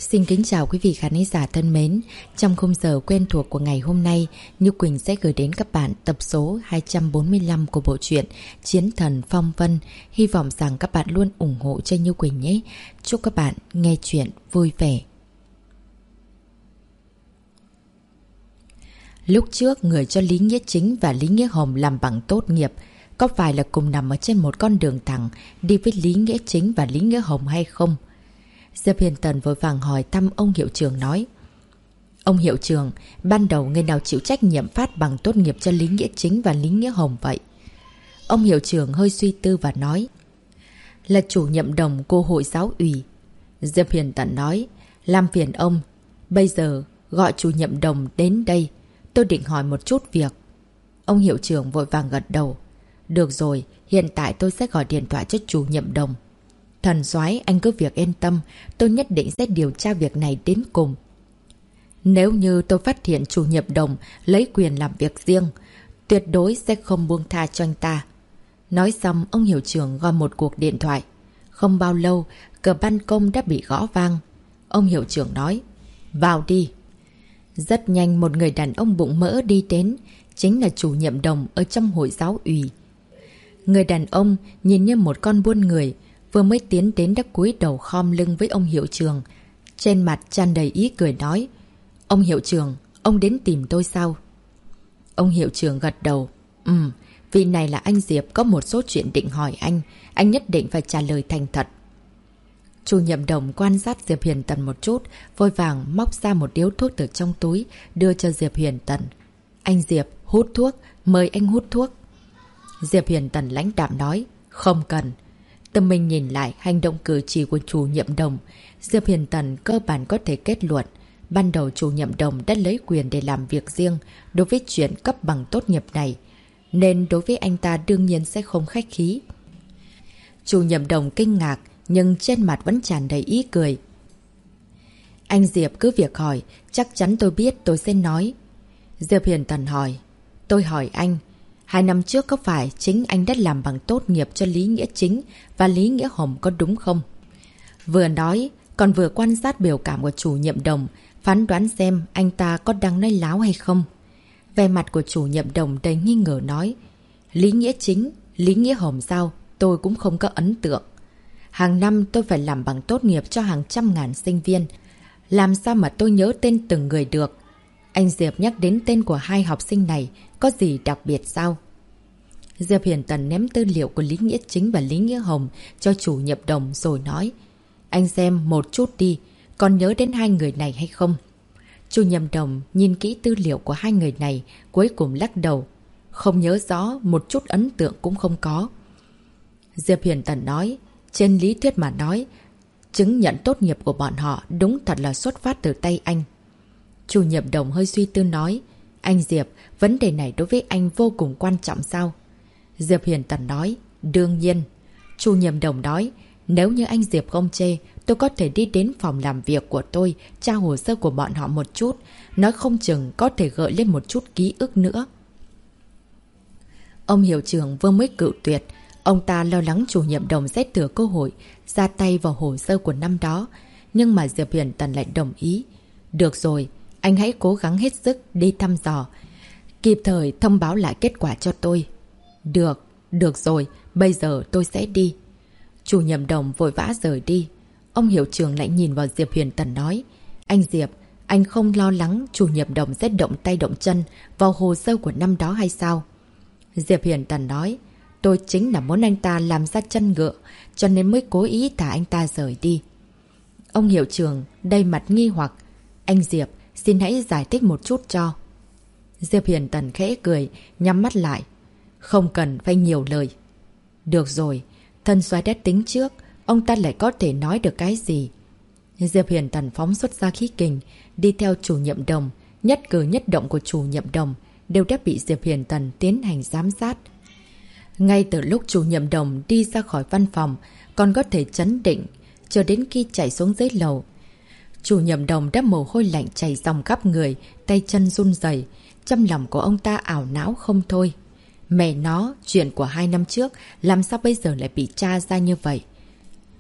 Xin kính chào quý vị khán giả thân mến. Trong khung giờ quen thuộc của ngày hôm nay, Như Quỳnh sẽ gửi đến các bạn tập số 245 của bộ truyện Chiến Thần Phong Vân. Hy vọng rằng các bạn luôn ủng hộ cho Như Quỳnh nhé. Chúc các bạn nghe chuyện vui vẻ. Lúc trước, người cho Lý Nghĩa Chính và Lý Nghĩa Hồng làm bằng tốt nghiệp có phải là cùng nằm ở trên một con đường thẳng đi với Lý Nghĩa Chính và Lý Nghĩa Hồng hay không? Diệp Hiền Tần vội vàng hỏi thăm ông hiệu trưởng nói: Ông hiệu trưởng, ban đầu người nào chịu trách nhiệm phát bằng tốt nghiệp cho Lý Nghĩa Chính và Lý Nghĩa Hồng vậy? Ông hiệu trưởng hơi suy tư và nói: Là chủ nhiệm đồng của hội giáo ủy. Diệp Hiền Tần nói: Làm phiền ông, bây giờ gọi chủ nhiệm đồng đến đây, tôi định hỏi một chút việc. Ông hiệu trưởng vội vàng gật đầu: Được rồi, hiện tại tôi sẽ gọi điện thoại cho chủ nhiệm đồng. Thần soái, anh cứ việc yên tâm, tôi nhất định sẽ điều tra việc này đến cùng. Nếu như tôi phát hiện chủ nhiệm đồng lấy quyền làm việc riêng, tuyệt đối sẽ không buông tha cho anh ta. Nói xong, ông hiệu trưởng gọi một cuộc điện thoại. Không bao lâu, cửa ban công đã bị gõ vang. Ông hiệu trưởng nói: Vào đi. Rất nhanh một người đàn ông bụng mỡ đi đến, chính là chủ nhiệm đồng ở trong hội giáo ủy. Người đàn ông nhìn như một con buôn người, vừa mới tiến đến đã cúi đầu khom lưng với ông hiệu trưởng. Trên mặt tràn đầy ý cười nói: Ông hiệu trưởng, ông đến tìm tôi sao? Ông hiệu trưởng gật đầu: Vị này là anh Diệp, có một số chuyện định hỏi anh nhất định phải trả lời thành thật. Chủ nhiệm đồng quan sát Diệp Hiền Tần một chút, vội vàng móc ra một điếu thuốc từ trong túi, đưa cho Diệp Hiền Tần. Anh Diệp, hút thuốc, mời anh hút thuốc. Diệp Hiền Tần lãnh đạm nói: Không cần. Tâm mình nhìn lại hành động cử chỉ của chủ nhiệm đồng, Diệp Hiền Tần cơ bản có thể kết luận, ban đầu chủ nhiệm đồng đã lấy quyền để làm việc riêng đối với chuyện cấp bằng tốt nghiệp này, nên đối với anh ta đương nhiên sẽ không khách khí. Chủ nhiệm đồng kinh ngạc, nhưng trên mặt vẫn tràn đầy ý cười. Anh Diệp cứ việc hỏi, chắc chắn tôi biết tôi sẽ nói. Diệp Hiền Tần hỏi: Tôi hỏi anh, 2 năm trước có phải chính anh đã làm bằng tốt nghiệp cho Lý Nghĩa Chính và Lý Nghĩa Hồng có đúng không? Vừa nói, còn vừa quan sát biểu cảm của chủ nhiệm đồng, phán đoán xem anh ta có đang nói láo hay không. Vẻ mặt của chủ nhiệm đồng đầy nghi ngờ nói: Lý Nghĩa Chính, Lý Nghĩa Hồng sao? Tôi cũng không có ấn tượng. Hàng năm tôi phải làm bằng tốt nghiệp cho hàng trăm ngàn sinh viên. Làm sao mà tôi nhớ tên từng người được? Anh Diệp nhắc đến tên của 2 học sinh này, có gì đặc biệt sao? Diệp Hiền Tần ném tư liệu của Lý Nghĩa Chính và Lý Nghĩa Hồng cho chủ nhiệm đồng rồi nói: Anh xem một chút đi, còn nhớ đến 2 người này hay không? Chủ nhiệm đồng nhìn kỹ tư liệu của 2 người này, cuối cùng lắc đầu: Không nhớ rõ, một chút ấn tượng cũng không có. Diệp Hiền Tần nói: Trên lý thuyết mà nói, chứng nhận tốt nghiệp của bọn họ đúng thật là xuất phát từ tay anh. Chủ nhiệm đồng hơi suy tư nói: Anh Diệp, vấn đề này đối với anh vô cùng quan trọng sao? Diệp Hiền Tần nói: Đương nhiên. Chủ nhiệm đồng nói: Nếu như anh Diệp không chê, tôi có thể đi đến phòng làm việc của tôi, tra hồ sơ của bọn họ một chút, nói không chừng có thể gợi lên một chút ký ức nữa. Ông hiệu trưởng vừa mới cự tuyệt, ông ta lo lắng chủ nhiệm đồng sẽ thừa cơ hội ra tay vào hồ sơ của năm đó, nhưng mà Diệp Hiền Tần lại đồng ý. Được rồi, anh hãy cố gắng hết sức đi thăm dò, kịp thời thông báo lại kết quả cho tôi. Được rồi, bây giờ tôi sẽ đi. Chủ nhiệm đồng vội vã rời đi. Ông hiệu trưởng lại nhìn vào Diệp Hiền Tần nói: Anh Diệp, anh không lo lắng chủ nhiệm đồng sẽ động tay động chân vào hồ sơ của năm đó hay sao? Diệp Hiền Tần nói: Tôi chính là muốn anh ta làm ra chân ngựa, cho nên mới cố ý thả anh ta rời đi. Ông hiệu trưởng đầy mặt nghi hoặc: Anh Diệp, xin hãy giải thích một chút cho. Diệp Hiền Tần khẽ cười, nhắm mắt lại: Không cần phải nhiều lời. Được rồi, thân soái đã tính trước, ông ta lại có thể nói được cái gì? Diệp Hiền Tần phóng xuất ra khí kình, đi theo chủ nhiệm đồng, nhất cử nhất động của chủ nhiệm đồng đều đã bị Diệp Hiền Tần tiến hành giám sát. Ngay từ lúc chủ nhiệm đồng đi ra khỏi văn phòng, còn có thể trấn định, chờ đến khi chạy xuống dưới lầu. Chủ nhiệm đồng đã mồ hôi lạnh chảy dòng khắp người, tay chân run rẩy, trong lòng của ông ta ảo não không thôi. Mẹ nó, chuyện của 2 năm trước làm sao bây giờ lại bị tra ra như vậy?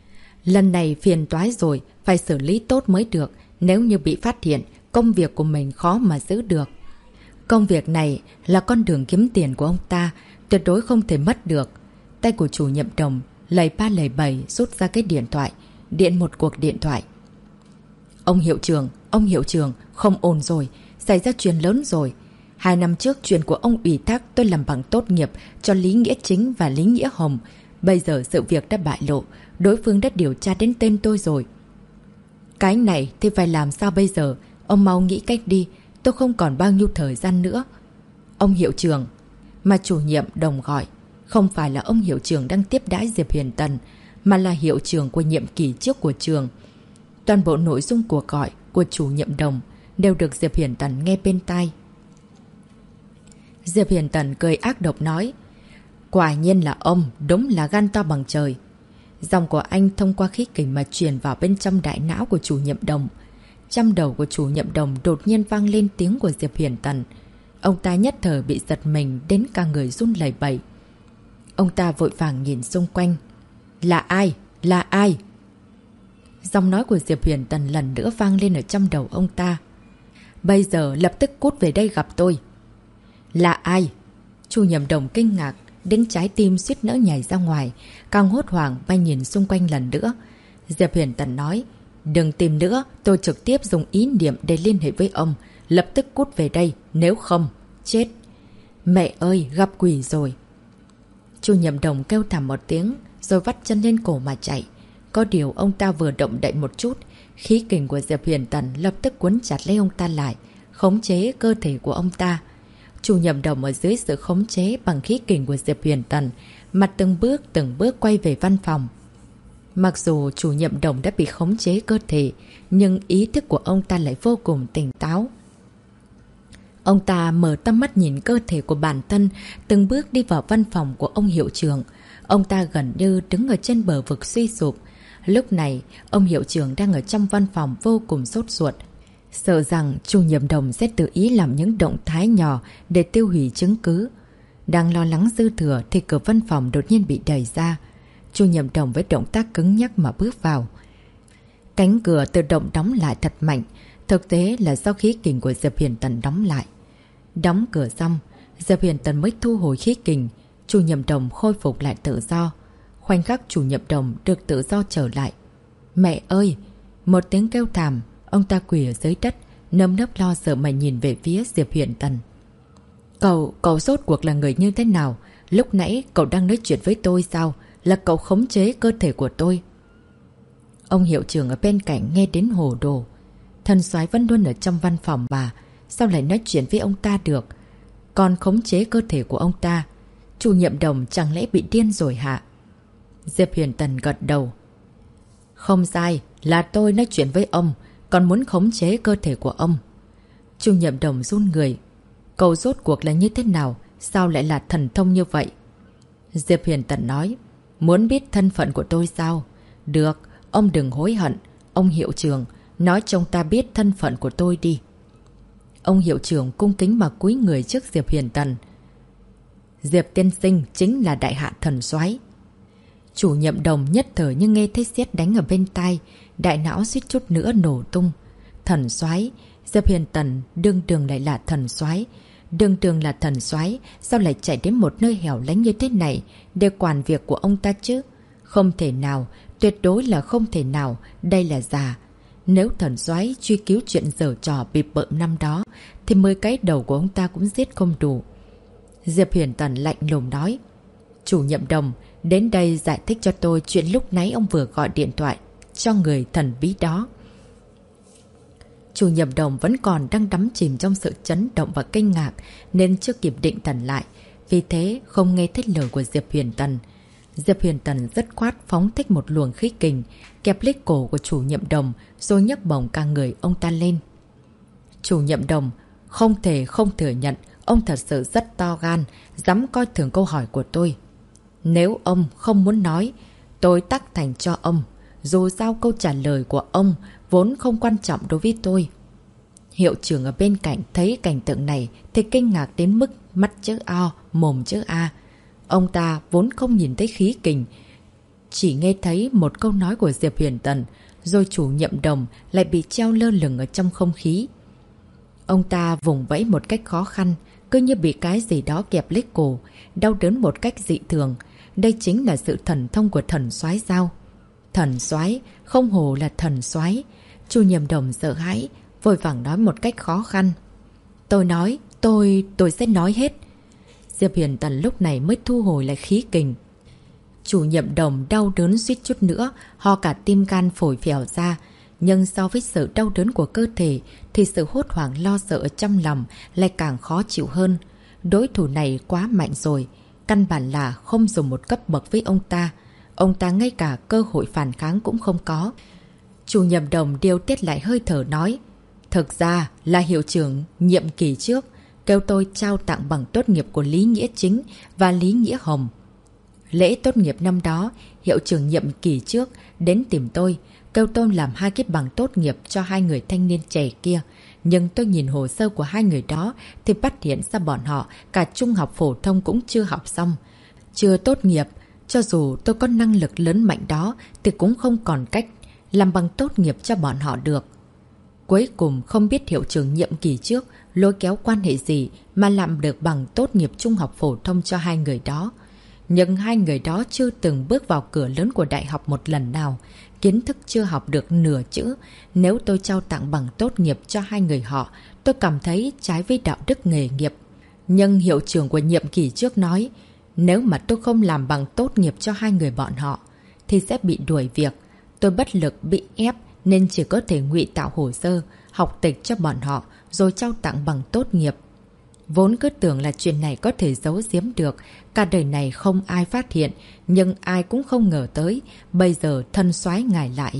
Lần này phiền toái rồi, phải xử lý tốt mới được. Nếu như bị phát hiện, công việc của mình khó mà giữ được. Công việc này là con đường kiếm tiền của ông ta, tuyệt đối không thể mất được. Tay của chủ nhiệm Đồng lầy ba lầy bầy rút ra cái điện thoại, điện một cuộc điện thoại. Ông hiệu trưởng, không ổn rồi, xảy ra chuyện lớn rồi. 2 năm trước chuyện của ông ủy thác tôi làm bằng tốt nghiệp cho Lý Nghĩa Chính và Lý Nghĩa Hồng. Bây giờ sự việc đã bại lộ, đối phương đã điều tra đến tên tôi rồi. Cái này thì phải làm sao bây giờ? Ông mau nghĩ cách đi, tôi không còn bao nhiêu thời gian nữa. Ông hiệu trưởng, mà chủ nhiệm Đồng gọi, không phải là ông hiệu trưởng đang tiếp đãi Diệp Huyền Tần, mà là hiệu trưởng của nhiệm kỳ trước của trường. Toàn bộ nội dung cuộc gọi của chủ nhiệm Đồng đều được Diệp Huyền Tần nghe bên tai. Diệp Huyền Tần cười ác độc nói, quả nhiên là ông, đúng là gan to bằng trời. Dòng của anh thông qua khí kình mà truyền vào bên trong đại não của chủ nhiệm Đồng. Trong đầu của chủ nhiệm Đồng đột nhiên vang lên tiếng của Diệp Huyền Tần. Ông ta nhất thời bị giật mình đến cả người run lẩy bẩy. Ông ta vội vàng nhìn xung quanh. Là ai? Là ai? Giọng nói của Diệp Huyền Tần lần nữa vang lên ở trong đầu ông ta. Bây giờ lập tức cút về đây gặp tôi. Là ai? Chủ nhiệm Đồng kinh ngạc đến trái tim suýt nỡ nhảy ra ngoài, càng hốt hoảng bay nhìn xung quanh lần nữa. Diệp Huyền Tần nói, đừng tìm nữa, tôi trực tiếp dùng ý niệm để liên hệ với ông. Lập tức cút về đây, nếu không, chết. Mẹ ơi, gặp quỷ rồi. Chủ nhiệm Đồng kêu thảm một tiếng, rồi vắt chân lên cổ mà chạy. Có điều ông ta vừa động đậy một chút, khí kình của Diệp Huyền Tần lập tức quấn chặt lấy ông ta lại, khống chế cơ thể của ông ta. Chủ nhiệm Đồng ở dưới sự khống chế bằng khí kình của Diệp Huyền Tần, mặt từng bước quay về văn phòng. Mặc dù chủ nhiệm Đồng đã bị khống chế cơ thể, nhưng ý thức của ông ta lại vô cùng tỉnh táo. Ông ta mở tăm mắt nhìn cơ thể của bản thân, từng bước đi vào văn phòng của ông hiệu trưởng. Ông ta gần như đứng ở trên bờ vực suy sụp. Lúc này, ông hiệu trưởng đang ở trong văn phòng vô cùng sốt ruột. Sợ rằng chủ nhiệm Đồng sẽ tự ý làm những động thái nhỏ để tiêu hủy chứng cứ. Đang lo lắng dư thừa thì cửa văn phòng đột nhiên bị đẩy ra. Chủ nhiệm Đồng với động tác cứng nhắc mà bước vào. Cánh cửa tự động đóng lại thật mạnh. Thực tế là do khí kình của Diệp Huyền Tần đóng lại. Đóng cửa xong, Diệp Huyền Tần mới thu hồi khí kình. Chủ nhiệm Đồng khôi phục lại tự do. Khoảnh khắc chủ nhiệm Đồng được tự do trở lại. Mẹ ơi! Một tiếng kêu thảm. Ông ta quỳ ở dưới đất, nơm nớp lo sợ mà nhìn về phía Diệp Huyền Tần. Cậu rốt cuộc là người như thế nào? Lúc nãy cậu đang nói chuyện với tôi sao? Là cậu khống chế cơ thể của tôi. Ông hiệu trưởng ở bên cạnh nghe đến hồ đồ. Thần soái vẫn luôn ở trong văn phòng bà, sao lại nói chuyện với ông ta được? Còn khống chế cơ thể của ông ta, chủ nhiệm Đồng chẳng lẽ bị điên rồi hả? Diệp Huyền Tần gật đầu. Không sai, là tôi nói chuyện với ông, còn muốn khống chế cơ thể của ông. Chủ nhiệm Đồng run người. Cậu rốt cuộc là như thế nào? Sao lại là thần thông như vậy? Diệp Huyền Tần nói. Muốn biết thân phận của tôi sao? Được, ông đừng hối hận. Ông hiệu trưởng, nói cho ông ta biết thân phận của tôi đi. Ông hiệu trưởng cung kính mà cúi người trước Diệp Huyền Tần. Diệp tiên sinh chính là đại hạ thần soái. Chủ nhiệm Đồng nhất thời như nghe thấy sét đánh ở bên tai, đại não suýt chút nữa nổ tung. Thần soái, Diệp Huyền Tần đương đường lại là thần soái. Đương đường là thần soái, sao lại chạy đến một nơi hẻo lánh như thế này để quản việc của ông ta chứ? Không thể nào, tuyệt đối là không thể nào, đây là giả. Nếu thần soái truy cứu chuyện giở trò bịp bợm năm đó, thì 10 cái đầu của ông ta cũng giết không đủ. Diệp Huyền Tần lạnh lùng nói. Chủ nhiệm Đồng, đến đây giải thích cho tôi chuyện lúc nãy ông vừa gọi điện thoại cho người thần bí đó. Chủ nhiệm Đồng vẫn còn đang đắm chìm trong sự chấn động và kinh ngạc nên chưa kịp định thần lại, vì thế không nghe thấy lời của Diệp Huyền Tần. Diệp Huyền Tần rất khoát phóng thích một luồng khí kình, kẹp lấy cổ của chủ nhiệm Đồng rồi nhấc bổng cả người ông ta lên. Chủ nhiệm Đồng không thể không thừa nhận ông thật sự rất to gan, dám coi thường câu hỏi của tôi. Nếu ông không muốn nói, tôi tắc thành cho ông. Dù sao câu trả lời của ông vốn không quan trọng đối với tôi. Hiệu trưởng ở bên cạnh thấy cảnh tượng này thì kinh ngạc đến mức mắt chữ O, mồm chữ A. Ông ta vốn không nhìn thấy khí kình chỉ nghe thấy một câu nói của Diệp Huyền Tần, rồi chủ nhiệm Đồng lại bị treo lơ lửng ở trong không khí. Ông ta vùng vẫy một cách khó khăn, cứ như bị cái gì đó kẹp lấy cổ, đau đớn một cách dị thường. Đây chính là sự thần thông của thần soái sao? Thần soái, không hồ là thần soái. Chủ nhiệm Đồng sợ hãi, vội vàng nói một cách khó khăn. Tôi sẽ nói hết. Diệp Huyền Tần lúc này mới thu hồi lại khí kình. Chủ nhiệm Đồng đau đớn suýt chút nữa, ho cả tim gan phổi phèo ra. Nhưng so với sự đau đớn của cơ thể thì sự hốt hoảng lo sợ ở trong lòng lại càng khó chịu hơn. Đối thủ này quá mạnh rồi, căn bản là không dùng một cấp bậc với ông ta. Ông ta ngay cả cơ hội phản kháng cũng không có. Chủ nhiệm Đồng điều tiết lại hơi thở nói, thực ra là hiệu trưởng nhiệm kỳ trước kêu tôi trao tặng bằng tốt nghiệp của Lý Nghĩa Chính và Lý Nghĩa Hồng. Lễ tốt nghiệp năm đó, hiệu trưởng nhiệm kỳ trước đến tìm tôi, kêu tôi làm 2 cái bằng tốt nghiệp cho 2 người thanh niên trẻ kia. Nhưng tôi nhìn hồ sơ của 2 người đó thì phát hiện ra bọn họ cả trung học phổ thông cũng chưa học xong, chưa tốt nghiệp. Cho dù tôi có năng lực lớn mạnh đó thì cũng không còn cách làm bằng tốt nghiệp cho bọn họ được. Cuối cùng không biết hiệu trưởng nhiệm kỳ trước lôi kéo quan hệ gì mà làm được bằng tốt nghiệp trung học phổ thông cho 2 người đó. Nhưng 2 người đó chưa từng bước vào cửa lớn của đại học một lần nào, kiến thức chưa học được nửa chữ. Nếu tôi trao tặng bằng tốt nghiệp cho 2 người họ, tôi cảm thấy trái với đạo đức nghề nghiệp. Nhưng hiệu trưởng của nhiệm kỳ trước nói, nếu mà tôi không làm bằng tốt nghiệp cho 2 người bọn họ, thì sẽ bị đuổi việc. Tôi bất lực bị ép nên chỉ có thể ngụy tạo hồ sơ, học tịch cho bọn họ, rồi trao tặng bằng tốt nghiệp. Vốn cứ tưởng là chuyện này có thể giấu giếm được, cả đời này không ai phát hiện, nhưng ai cũng không ngờ tới, bây giờ thân soái ngài lại...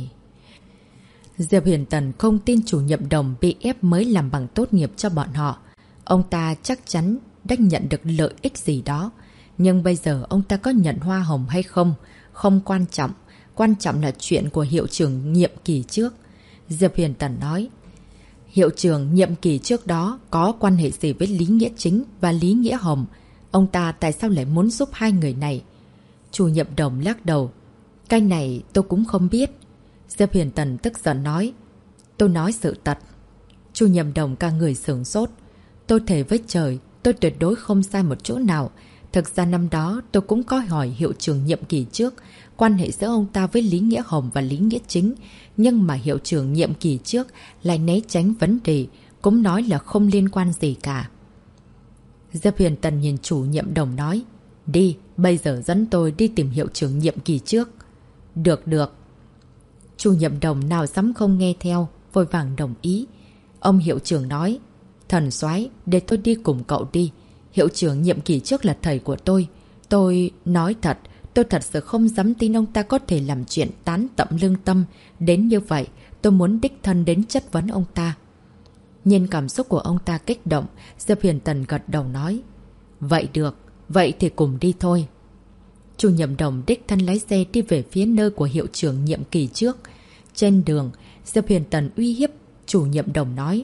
Diệp Huyền Tần không tin chủ nhiệm Đồng bị ép mới làm bằng tốt nghiệp cho bọn họ. Ông ta chắc chắn đã nhận được lợi ích gì đó. Nhưng bây giờ ông ta có nhận hoa hồng hay không, không quan trọng. Quan trọng là chuyện của hiệu trưởng nhiệm kỳ trước. Diệp Huyền Tần nói, hiệu trưởng nhiệm kỳ trước đó có quan hệ gì với Lý Nghĩa Chính và Lý Nghĩa Hồng? Ông ta tại sao lại muốn giúp 2 người này? Chủ nhiệm Đồng lắc đầu, cái này tôi cũng không biết. Diệp Huyền Tần tức giận nói, tôi nói sự thật. Chủ nhiệm Đồng cả người sửng sốt. Tôi thề với trời, tôi tuyệt đối không sai một chỗ nào. Thực ra năm đó tôi cũng có hỏi hiệu trưởng nhiệm kỳ trước quan hệ giữa ông ta với Lý Nghĩa Hồng và Lý Nghĩa Chính. Nhưng mà hiệu trưởng nhiệm kỳ trước lại né tránh vấn đề, cũng nói là không liên quan gì cả. Diệp Huyền Tần nhìn chủ nhiệm Đồng nói, đi, bây giờ dẫn tôi đi tìm hiệu trưởng nhiệm kỳ trước. Được. Chủ nhiệm Đồng nào dám không nghe theo, vội vàng đồng ý. Ông hiệu trưởng nói, thần soái, để tôi đi cùng cậu đi. Hiệu trưởng nhiệm kỳ trước là thầy của tôi. Tôi nói thật, tôi thật sự không dám tin ông ta có thể làm chuyện tán tận lương tâm đến như vậy. Tôi muốn đích thân đến chất vấn ông ta. Nhìn cảm xúc của ông ta kích động, Diệp Huyền Tần gật đầu nói, vậy được, vậy thì cùng đi thôi. Chủ nhiệm Đồng đích thân lái xe đi về phía nơi của hiệu trưởng nhiệm kỳ trước. Trên đường, Diệp Huyền Tần uy hiếp chủ nhiệm Đồng nói,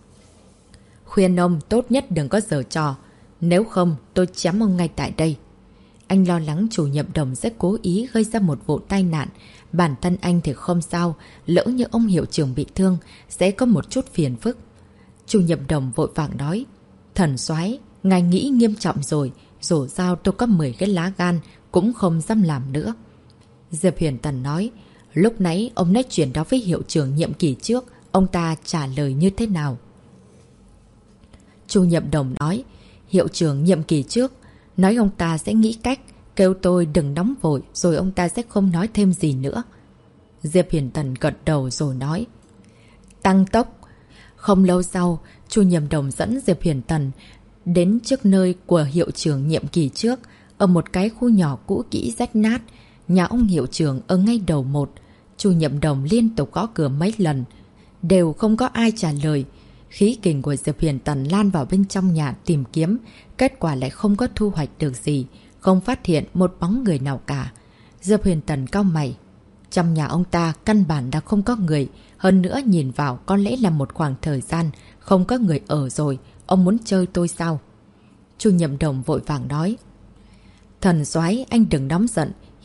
khuyên ông tốt nhất đừng có giở trò, nếu không tôi chém ông ngay tại đây. Anh lo lắng chủ nhiệm Đồng sẽ cố ý gây ra một vụ tai nạn. Bản thân anh thì không sao, lỡ như ông hiệu trưởng bị thương sẽ có một chút phiền phức. Chủ nhiệm Đồng vội vàng nói, thần soái, ngài nghĩ nghiêm trọng rồi, dù sao tôi có 10 cái lá gan cũng không dám làm nữa. Diệp Huyền Tần nói, lúc nãy ông nói chuyện đó với hiệu trưởng nhiệm kỳ trước, ông ta trả lời như thế nào? Chủ nhiệm Đồng nói, hiệu trưởng nhiệm kỳ trước nói ông ta sẽ nghĩ cách, kêu tôi đừng nóng vội, rồi ông ta sẽ không nói thêm gì nữa. Diệp Huyền Tần gật đầu rồi nói, tăng tốc. Không lâu sau, chủ nhiệm Đồng dẫn Diệp Huyền Tần đến trước nơi của hiệu trưởng nhiệm kỳ trước, ở một cái khu nhỏ cũ kỹ rách nát. Nhà ông hiệu trưởng ở ngay đầu một. Chủ nhiệm Đồng liên tục gõ cửa mấy lần, đều không có ai trả lời. Khí kình của Diệp Huyền Tần lan vào bên trong nhà tìm kiếm, kết quả lại không có thu hoạch được gì, không phát hiện một bóng người nào cả. Diệp Huyền Tần cau mày. Trong nhà ông ta căn bản đã không có người, hơn nữa nhìn vào có lẽ là một khoảng thời gian không có người ở rồi, ông muốn chơi tôi sao? Chủ nhiệm Đồng vội vàng nói, thần soái, anh đừng nóng giận,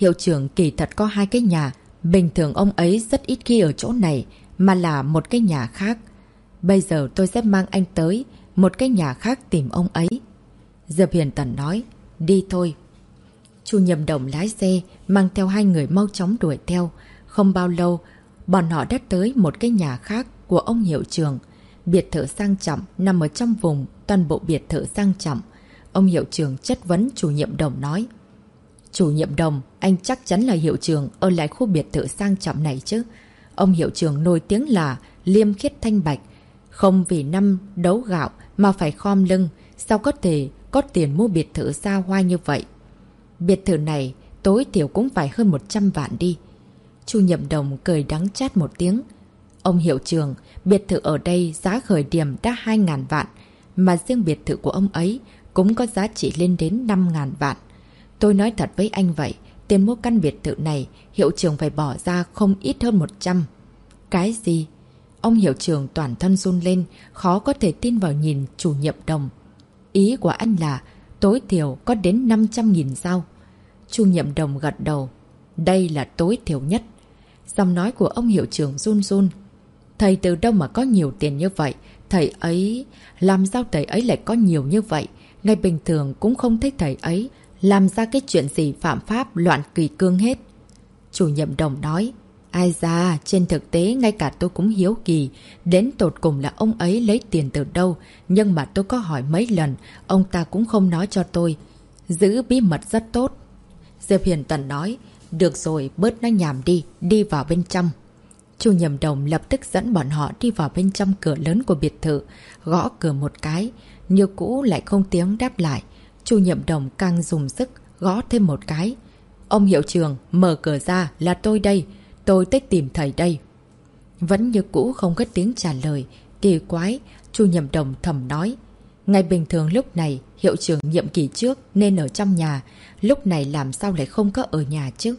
Hiệu trưởng kỳ thật có 2 cái nhà. Bình thường ông ấy rất ít khi ở chỗ này, mà là một cái nhà khác. Bây giờ tôi sẽ mang anh tới một cái nhà khác tìm ông ấy. Diệp Huyền Tần nói, đi thôi. Chu Nhậm Đồng lái xe, mang theo 2 người mau chóng đuổi theo. Không bao lâu, bọn họ đã tới một cái nhà khác của ông hiệu trưởng. Biệt thự sang trọng nằm ở trong vùng, toàn bộ biệt thự sang trọng. Ông hiệu trưởng chất vấn chủ nhiệm Đồng nói, chủ nhiệm Đồng, anh chắc chắn là hiệu trưởng ở lại khu biệt thự sang trọng này chứ? Ông hiệu trưởng nổi tiếng là liêm khiết thanh bạch, không vì năm đấu gạo mà phải khom lưng, sao có thể có tiền mua biệt thự xa hoa như vậy? Biệt thự này tối thiểu cũng phải hơn 100 vạn đi. Chu Nhậm Đồng cười đắng chát một tiếng. Ông hiệu trưởng, biệt thự ở đây giá khởi điểm đã 2.000 vạn, mà riêng biệt thự của ông ấy cũng có giá trị lên đến 5.000 vạn. Tôi nói thật với anh vậy, tiền mua căn biệt thự này, hiệu trưởng phải bỏ ra không ít hơn 100. Cái gì? Ông hiệu trưởng toàn thân run lên, khó có thể tin vào nhìn chủ nhiệm Đồng. Ý của anh là tối thiểu có đến 500.000 sao? Chu nhiệm Đồng gật đầu. Đây là tối thiểu nhất. Giọng nói của ông hiệu trưởng run run. Thầy từ đâu mà có nhiều tiền như vậy? Thầy ấy... Làm sao thầy ấy lại có nhiều như vậy? Ngày bình thường cũng không thấy thầy ấy làm ra cái chuyện gì phạm pháp loạn kỳ cương hết. Chủ nhiệm Đồng nói. Ai da, trên thực tế ngay cả tôi cũng hiếu kỳ. Đến tột cùng là ông ấy lấy tiền từ đâu. Nhưng mà tôi có hỏi mấy lần, ông ta cũng không nói cho tôi. Giữ bí mật rất tốt. Diệp Huyền Tần nói. Được rồi, bớt nói nhảm đi, đi vào bên trong. Chu Nhậm Đồng lập tức dẫn bọn họ đi vào bên trong cửa lớn của biệt thự, gõ cửa một cái, như cũ lại không tiếng đáp lại. Chu Nhậm Đồng càng dùng sức gõ thêm một cái. Ông hiệu trưởng, mở cửa ra, là tôi đây, tôi tới tìm thầy đây. Vẫn như cũ không có tiếng trả lời, kỳ quái. Chu Nhậm Đồng thầm nói. Ngày bình thường lúc này, hiệu trưởng nhiệm kỳ trước nên ở trong nhà, lúc này làm sao lại không có ở nhà chứ?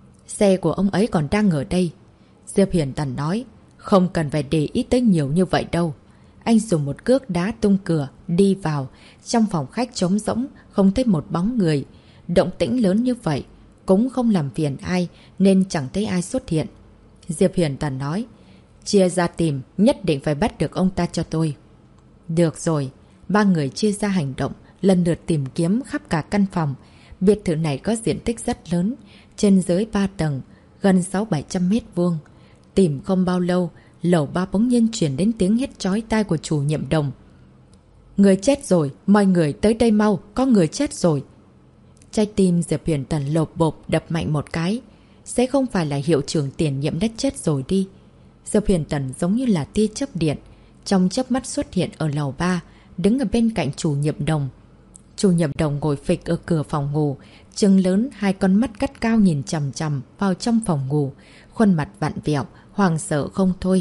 Xe của ông ấy còn đang ở đây. Diệp Huyền Tần nói, không cần phải để ý tới nhiều như vậy đâu. Anh dùng một cước đá tung cửa, đi vào. Trong phòng khách trống rỗng, không thấy một bóng người. Động tĩnh lớn như vậy, cũng không làm phiền ai, nên chẳng thấy ai xuất hiện. Diệp Huyền Tần nói, chia ra tìm, nhất định phải bắt được ông ta cho tôi. Được rồi, 3 người chia ra hành động, lần lượt tìm kiếm khắp cả căn phòng. Biệt thự này có diện tích rất lớn, trên dưới 3 tầng, gần 600-700 mét vuông. Tìm không bao lâu, lầu 3 bỗng nhiên chuyển đến tiếng hét chói tai của chủ nhiệm Đồng. Người chết rồi, mọi người tới đây mau, có người chết rồi. Trái tim Diệp Huyền Tần lộp bộp đập mạnh một cái. Sẽ không phải là hiệu trưởng tiền nhiệm đã chết rồi đi. Diệp Huyền Tần giống như là tia chớp điện, trong chớp mắt xuất hiện ở lầu 3, đứng ở bên cạnh chủ nhiệm Đồng. Chủ nhiệm Đồng ngồi phịch ở cửa phòng ngủ, trừng lớn 2 con mắt cắt cao nhìn chằm chằm vào trong phòng ngủ, khuôn mặt vặn vẹo, hoàng sợ không thôi.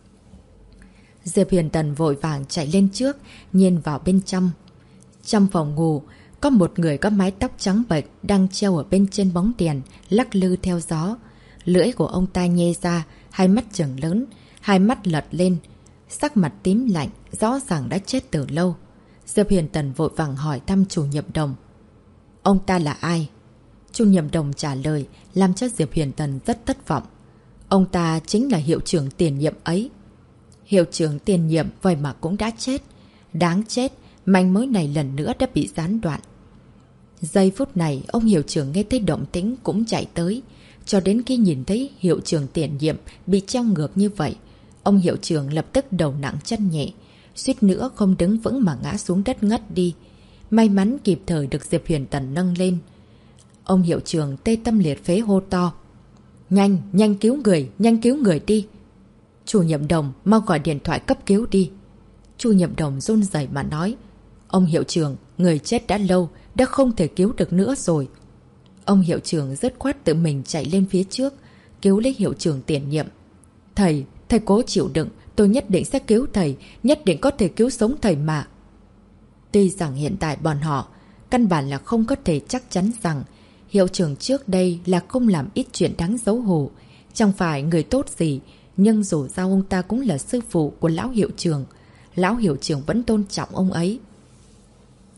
Diệp Huyền Tần vội vàng chạy lên trước, nhìn vào bên trong. Trong phòng ngủ, có một người có mái tóc trắng bệch đang treo ở bên trên bóng đèn, lắc lư theo gió. Lưỡi của ông ta nhê ra, 2 mắt trừng lớn, 2 mắt lật lên, sắc mặt tím lạnh, rõ ràng đã chết từ lâu. Diệp Huyền Tần vội vàng hỏi thăm chủ nhiệm Đồng. Ông ta là ai? Chủ nhiệm Đồng trả lời, làm cho Diệp Huyền Tần rất thất vọng. Ông ta chính là hiệu trưởng tiền nhiệm ấy. Hiệu trưởng tiền nhiệm vậy mà cũng đã chết. Đáng chết, manh mối này lần nữa đã bị gián đoạn. Giây phút này, ông hiệu trưởng nghe thấy động tĩnh cũng chạy tới. Cho đến khi nhìn thấy hiệu trưởng tiền nhiệm bị treo ngược như vậy, ông hiệu trưởng lập tức đầu nặng chân nhẹ, suýt nữa không đứng vững mà ngã xuống đất ngất đi. May mắn kịp thời được Diệp Huyền Tần nâng lên. Ông hiệu trưởng tê tâm liệt phế hô to. Nhanh, nhanh cứu người đi. Chủ nhiệm Đồng, mau gọi điện thoại cấp cứu đi. Chủ nhiệm Đồng run rẩy mà nói. Ông hiệu trưởng, người chết đã lâu, đã không thể cứu được nữa rồi. Ông hiệu trưởng dứt khoát tự mình chạy lên phía trước, cứu lấy hiệu trưởng tiền nhiệm. Thầy cố chịu đựng, tôi nhất định sẽ cứu thầy, nhất định có thể cứu sống thầy mà. Tuy rằng hiện tại bọn họ căn bản là không có thể chắc chắn rằng hiệu trưởng trước đây là không làm ít chuyện đáng xấu hổ, chẳng phải người tốt gì, nhưng dù sao ông ta cũng là sư phụ của lão hiệu trưởng. Lão hiệu trưởng vẫn tôn trọng ông ấy.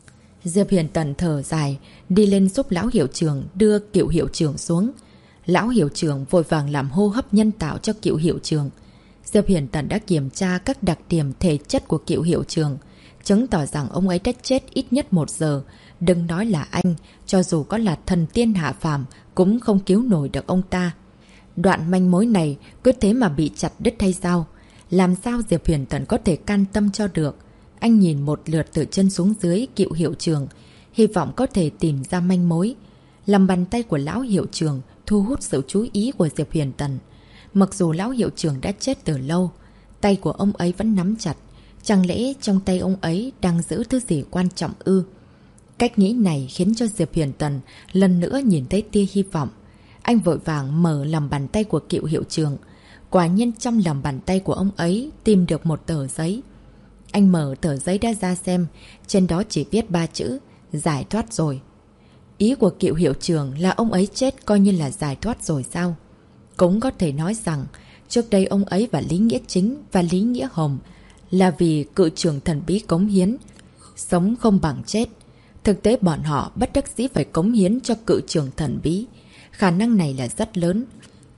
Diệp Hiền Tần thở dài, đi lên giúp lão hiệu trưởng đưa cựu hiệu trưởng xuống. Lão hiệu trưởng vội vàng làm hô hấp nhân tạo cho cựu hiệu trưởng. Diệp Hiền Tần đã kiểm tra các đặc điểm thể chất của cựu hiệu trưởng, chứng tỏ rằng ông ấy đã chết ít nhất 1 giờ. Đừng nói là anh, cho dù có là thần tiên hạ phàm cũng không cứu nổi được ông ta. Đoạn manh mối này cứ thế mà bị chặt đứt hay sao? Làm sao Diệp Hiền Tần có thể can tâm cho được? Anh nhìn một lượt từ chân xuống dưới cựu hiệu trưởng, hy vọng có thể tìm ra manh mối. Lòng bàn tay của lão hiệu trưởng thu hút sự chú ý của Diệp Hiền Tần. Mặc dù lão hiệu trưởng đã chết từ lâu, tay của ông ấy vẫn nắm chặt. Chẳng lẽ trong tay ông ấy đang giữ thứ gì quan trọng ư? Cách nghĩ này khiến cho Diệp Hiền Tần lần nữa nhìn thấy tia hy vọng. Anh vội vàng mở lòng bàn tay của cựu hiệu trưởng. Quả nhiên trong lòng bàn tay của ông ấy tìm được một tờ giấy. Anh mở tờ giấy đã ra xem, trên đó chỉ viết 3 chữ: giải thoát rồi. Ý của cựu hiệu trưởng là ông ấy chết coi như là giải thoát rồi sao? Cũng có thể nói rằng trước đây ông ấy và Lý Nghĩa Chính và Lý Nghĩa Hồng là vì cựu trưởng thần bí cống hiến, sống không bằng chết. Thực tế bọn họ bất đắc dĩ phải cống hiến cho cựu trưởng thần bí. Khả năng này là rất lớn.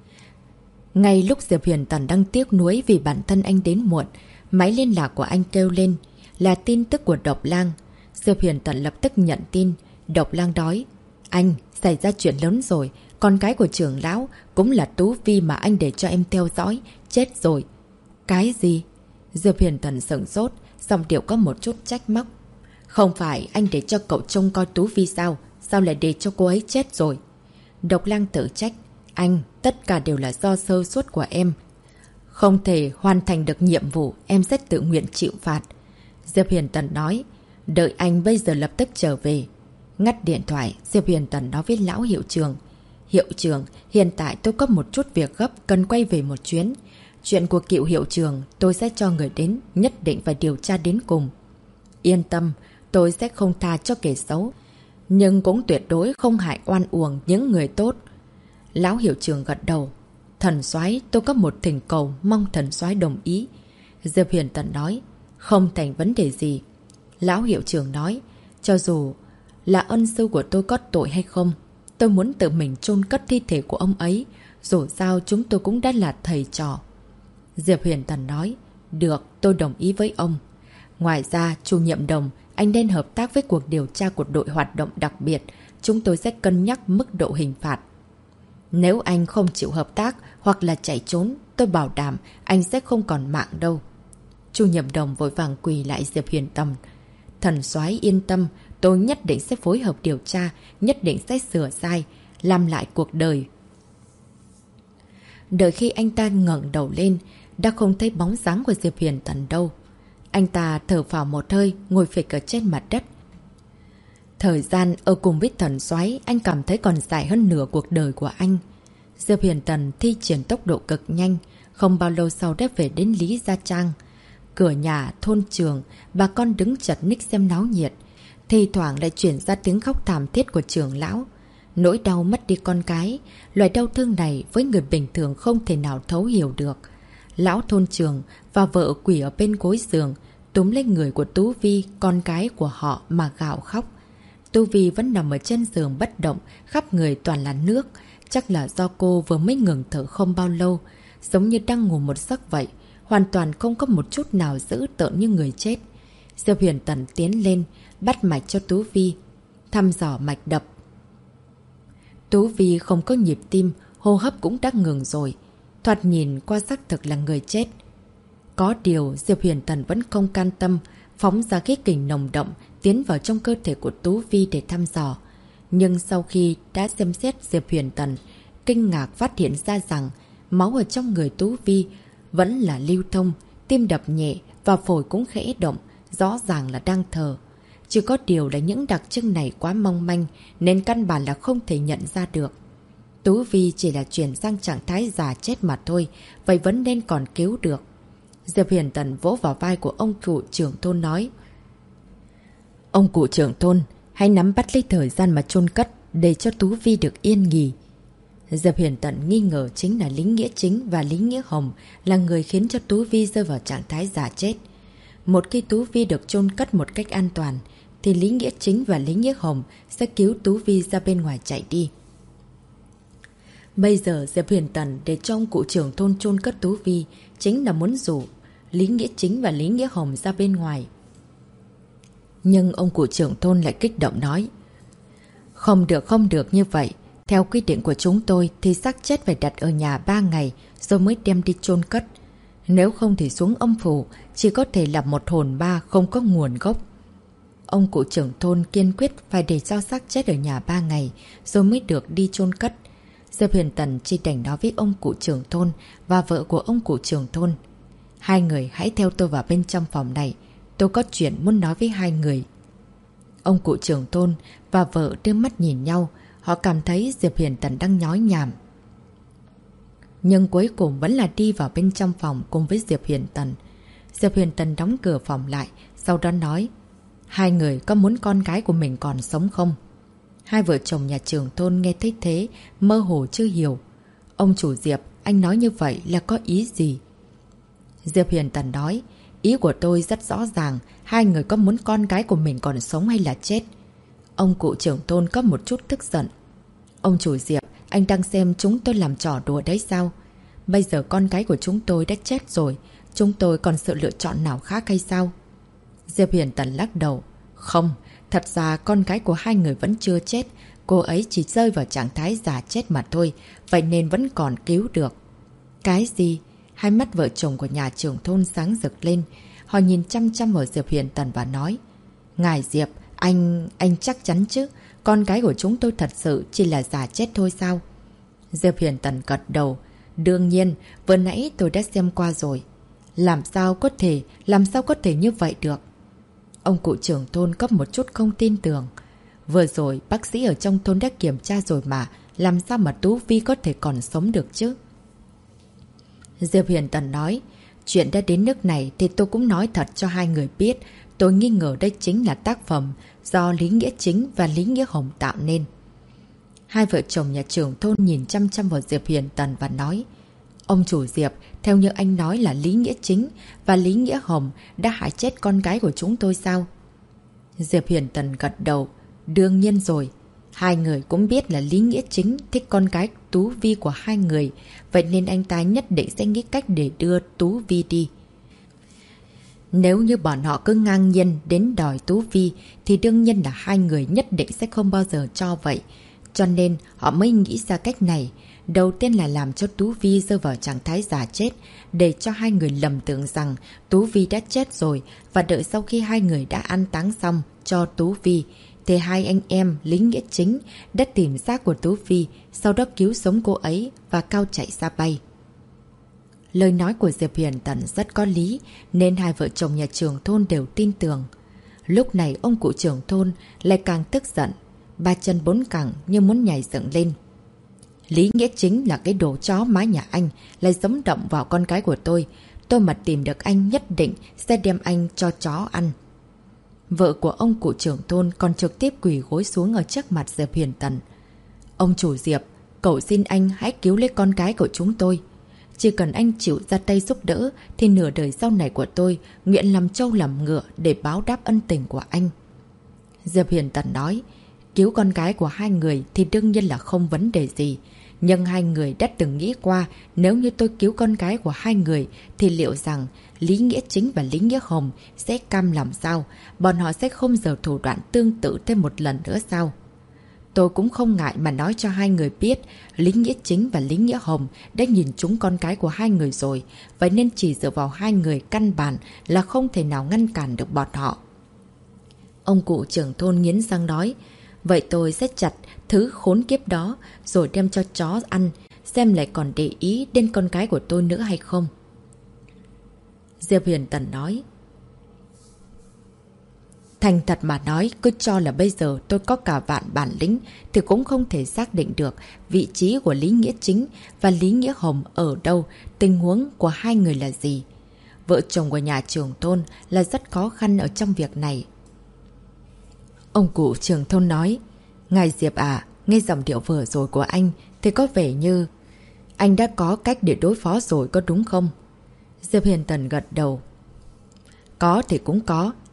Ngay lúc Diệp Hiền Tần đang tiếc nuối vì bản thân anh đến muộn, máy liên lạc của anh kêu lên là tin tức của Độc Lang. Diệp Hiền Tần lập tức nhận tin. Độc Lang nói: anh, xảy ra chuyện lớn rồi. Con gái của trưởng lão cũng là Tú Vi mà anh để cho em theo dõi chết rồi. Cái gì? Diệp Hiền Tần sửng sốt, giọng điệu có một chút trách móc. Không phải anh để cho cậu trông coi Tú Vi sao? Sao lại để cho cô ấy chết rồi? Độc Lang tự trách. Anh, tất cả đều là do sơ suất của em. Không thể hoàn thành được nhiệm vụ, em sẽ tự nguyện chịu phạt. Diệp Hiền Tần nói. Đợi anh bây giờ lập tức trở về. Ngắt điện thoại, Diệp Hiền Tần nói với lão hiệu trưởng. Hiệu trưởng, hiện tại tôi có một chút việc gấp, cần quay về một chuyến. Chuyện của cựu hiệu trưởng tôi sẽ cho người đến, nhất định phải điều tra đến cùng. Yên tâm, tôi sẽ không tha cho kẻ xấu, nhưng cũng tuyệt đối không hại oan uổng những người tốt. Lão hiệu trưởng gật đầu. Thần soái, tôi có một thỉnh cầu, mong thần soái đồng ý. Diệp Hiền Tần nói. Không thành vấn đề gì. Lão hiệu trưởng nói. Cho dù là ân sư của tôi có tội hay không, tôi muốn tự mình chôn cất thi thể của ông ấy. Dù sao chúng tôi cũng đã là thầy trò. Diệp Hiền Tần nói. Được, tôi đồng ý với ông. Ngoài ra, chủ nhiệm Đồng, anh nên hợp tác với cuộc điều tra của đội hoạt động đặc biệt. Chúng tôi sẽ cân nhắc mức độ hình phạt. Nếu anh không chịu hợp tác hoặc là chạy trốn, tôi bảo đảm anh sẽ không còn mạng đâu. Chủ nhiệm Đồng vội vàng quỳ lại Diệp Hiền Tần. Thần soái yên tâm, tôi nhất định sẽ phối hợp điều tra, nhất định sẽ sửa sai, làm lại cuộc đời. Đợi khi anh ta ngẩng đầu lên, đã không thấy bóng dáng của Diệp Hiền Tần đâu. Anh ta thở phào một hơi, ngồi phịch ở trên mặt đất. Thời gian ở cùng với thần soái, anh cảm thấy còn dài hơn nửa cuộc đời của anh. Diệp Hiền Tần thi triển tốc độ cực nhanh, không bao lâu sau đã về đến Lý Gia Trang. Cửa nhà, thôn trường, bà con đứng chật ních xem náo nhiệt. Thì thoảng lại chuyển ra tiếng khóc thảm thiết của trưởng lão. Nỗi đau mất đi con cái, loại đau thương này với người bình thường không thể nào thấu hiểu được. Lão thôn trường và vợ quỷ ở bên gối giường, túm lấy người của Tú Vi, con gái của họ mà gào khóc. Tú Vi vẫn nằm ở trên giường bất động, khắp người toàn là nước. Chắc là do cô vừa mới ngừng thở không bao lâu, giống như đang ngủ một giấc vậy, hoàn toàn không có một chút nào dữ tợn như người chết. Diệp Hiền Tần tiến lên, bắt mạch cho Tú Vi, thăm dò mạch đập. Tú Vi không có nhịp tim, hô hấp cũng đã ngừng rồi. Thoạt nhìn qua xác thực là người chết. Có điều Diệp Hiền Tần vẫn không can tâm, phóng ra khí kình nồng đậm tiến vào trong cơ thể của Tú Vi để thăm dò. Nhưng sau khi đã xem xét, Diệp Hiền Tần kinh ngạc phát hiện ra rằng máu ở trong người Tú Vi vẫn là lưu thông, tim đập nhẹ và phổi cũng khẽ động, rõ ràng là đang thở. Chỉ có điều là những đặc trưng này quá mong manh nên căn bản là không thể nhận ra được. Tú Vi chỉ là chuyển sang trạng thái già chết mà thôi, vậy vẫn nên còn cứu được. Diệp Hiền Tần vỗ vào vai của ông cụ trưởng thôn nói. Ông cụ trưởng thôn, hãy nắm bắt lấy thời gian mà chôn cất để cho Tú Vi được yên nghỉ. Diệp Hiền Tần nghi ngờ chính là Lý Nghĩa Chính và Lý Nghĩa Hồng là người khiến cho Tú Vi rơi vào trạng thái già chết. Một khi Tú Vi được chôn cất một cách an toàn thì Lý Nghĩa Chính và Lý Nghĩa Hồng sẽ cứu Tú Vi ra bên ngoài chạy đi. Bây giờ Diệp Huyền Tần để cho ông cụ trưởng thôn chôn cất Tú Vi chính là muốn rủ Lý Nghĩa Chính và Lý Nghĩa Hồng ra bên ngoài. Nhưng ông cụ trưởng thôn lại kích động nói: không được như vậy. Theo quy định của chúng tôi thì xác chết phải đặt ở nhà 3 ngày rồi mới đem đi chôn cất. Nếu không thì xuống âm phủ chỉ có thể là một hồn ma không có nguồn gốc. Ông cụ trưởng thôn kiên quyết phải để cho xác chết ở nhà 3 ngày rồi mới được đi chôn cất. Diệp Huyền Tần chỉ đành nói với ông cụ trưởng thôn và vợ của ông cụ trưởng thôn: hai người hãy theo tôi vào bên trong phòng này. Tôi có chuyện muốn nói với hai người. Ông cụ trưởng thôn và vợ đưa mắt nhìn nhau. Họ cảm thấy Diệp Huyền Tần đang nhói nhảm. Nhưng cuối cùng vẫn là đi vào bên trong phòng cùng với Diệp Huyền Tần. Diệp Huyền Tần đóng cửa phòng lại, sau đó nói: hai người có muốn con gái của mình còn sống không? Hai vợ chồng nhà trưởng thôn nghe thấy thế, mơ hồ chưa hiểu. Ông chủ Diệp, anh nói như vậy là có ý gì? Diệp Huyền Tần nói: ý của tôi rất rõ ràng, hai người có muốn con gái của mình còn sống hay là chết? Ông cụ trưởng thôn có một chút tức giận. Ông chủ Diệp, anh đang xem chúng tôi làm trò đùa đấy sao? Bây giờ con gái của chúng tôi đã chết rồi, chúng tôi còn sự lựa chọn nào khác hay sao? Diệp Huyền Tần lắc đầu: không, thật ra con gái của hai người vẫn chưa chết. Cô ấy chỉ rơi vào trạng thái giả chết mà thôi, vậy nên vẫn còn cứu được. Cái gì? Hai mắt vợ chồng của nhà trưởng thôn sáng rực lên. Họ nhìn chăm chăm vào Diệp Huyền Tần và nói: ngài Diệp, anh chắc chắn chứ? Con gái của chúng tôi thật sự chỉ là giả chết thôi sao? Diệp Huyền Tần gật đầu: đương nhiên, vừa nãy tôi đã xem qua rồi. Làm sao có thể như vậy được? Ông cụ trưởng thôn có một chút không tin tưởng. Vừa rồi bác sĩ ở trong thôn đã kiểm tra rồi mà, làm sao mà Tú Vi có thể còn sống được chứ? Diệp Huyền Tần nói: chuyện đã đến nước này thì tôi cũng nói thật cho hai người biết. Tôi nghi ngờ đây chính là tác phẩm do Lý Nghĩa Chính và Lý Nghĩa Hồng tạo nên. Hai vợ chồng nhà trưởng thôn nhìn chăm chăm vào Diệp Huyền Tần và nói: ông chủ Diệp, theo như anh nói là Lý Nghĩa Chính và Lý Nghĩa Hồng đã hại chết con gái của chúng tôi sao? Diệp Huyền Tần gật đầu: đương nhiên rồi. Hai người cũng biết là Lý Nghĩa Chính thích con gái Tú Vi của hai người, vậy nên anh ta nhất định sẽ nghĩ cách để đưa Tú Vi đi. Nếu như bọn họ cứ ngang nhiên đến đòi Tú Vi thì đương nhiên là hai người nhất định sẽ không bao giờ cho vậy. Cho nên họ mới nghĩ ra cách này. Đầu tiên là làm cho Tú Vi rơi vào trạng thái giả chết, để cho hai người lầm tưởng rằng Tú Vi đã chết rồi, và đợi sau khi hai người đã an táng xong cho Tú Vi thì hai anh em Lý Nghĩa Chính đã tìm xác của Tú Vi, sau đó cứu sống cô ấy và cao chạy ra bay. Lời nói của Diệp Huyền Tần rất có lý, nên hai vợ chồng nhà trưởng thôn đều tin tưởng. Lúc này ông cụ trưởng thôn lại càng tức giận, ba chân bốn cẳng như muốn nhảy dựng lên. Lý Nghĩa Chính là cái đồ chó má nhà anh, lại giấm động vào con gái của tôi. Tôi mà tìm được anh nhất định sẽ đem anh cho chó ăn. Vợ của ông cụ trưởng thôn còn trực tiếp quỳ gối xuống ở trước mặt Diệp Huyền Tần. Ông chủ Diệp, cầu xin anh hãy cứu lấy con gái của chúng tôi. Chỉ cần anh chịu ra tay giúp đỡ thì nửa đời sau này của tôi nguyện làm trâu làm ngựa để báo đáp ân tình của anh. Diệp Huyền Tần nói: cứu con gái của hai người thì đương nhiên là không vấn đề gì. Nhưng hai người đã từng nghĩ qua, nếu như tôi cứu con gái của hai người thì liệu rằng Lý Nghĩa Chính và Lý Nghĩa Hồng sẽ cam lòng sao? Bọn họ sẽ không giở thủ đoạn tương tự thêm một lần nữa sao? Tôi cũng không ngại mà nói cho hai người biết, Lý Nghĩa Chính và Lý Nghĩa Hồng đã nhìn trúng con gái của hai người rồi, vậy nên chỉ dựa vào hai người căn bản là không thể nào ngăn cản được bọn họ. Ông cụ trưởng thôn nghiến răng nói: vậy tôi sẽ chặt thứ khốn kiếp đó rồi đem cho chó ăn, xem lại còn để ý đến con gái của tôi nữa hay không. Diệp Huyền Tần nói: thành thật mà nói, cứ cho là bây giờ tôi có cả vạn bản lĩnh thì cũng không thể xác định được vị trí của Lý Nghĩa Chính và Lý Nghĩa Hồng ở đâu, tình huống của hai người là gì. Vợ chồng của nhà trưởng thôn là rất khó khăn ở trong việc này. Ông cụ trưởng thôn nói: ngài Diệp à, nghe giọng điệu vừa rồi của anh thì có vẻ như anh đã có cách để đối phó rồi có đúng không? Diệp Huyền Tần gật đầu: có thì cũng có,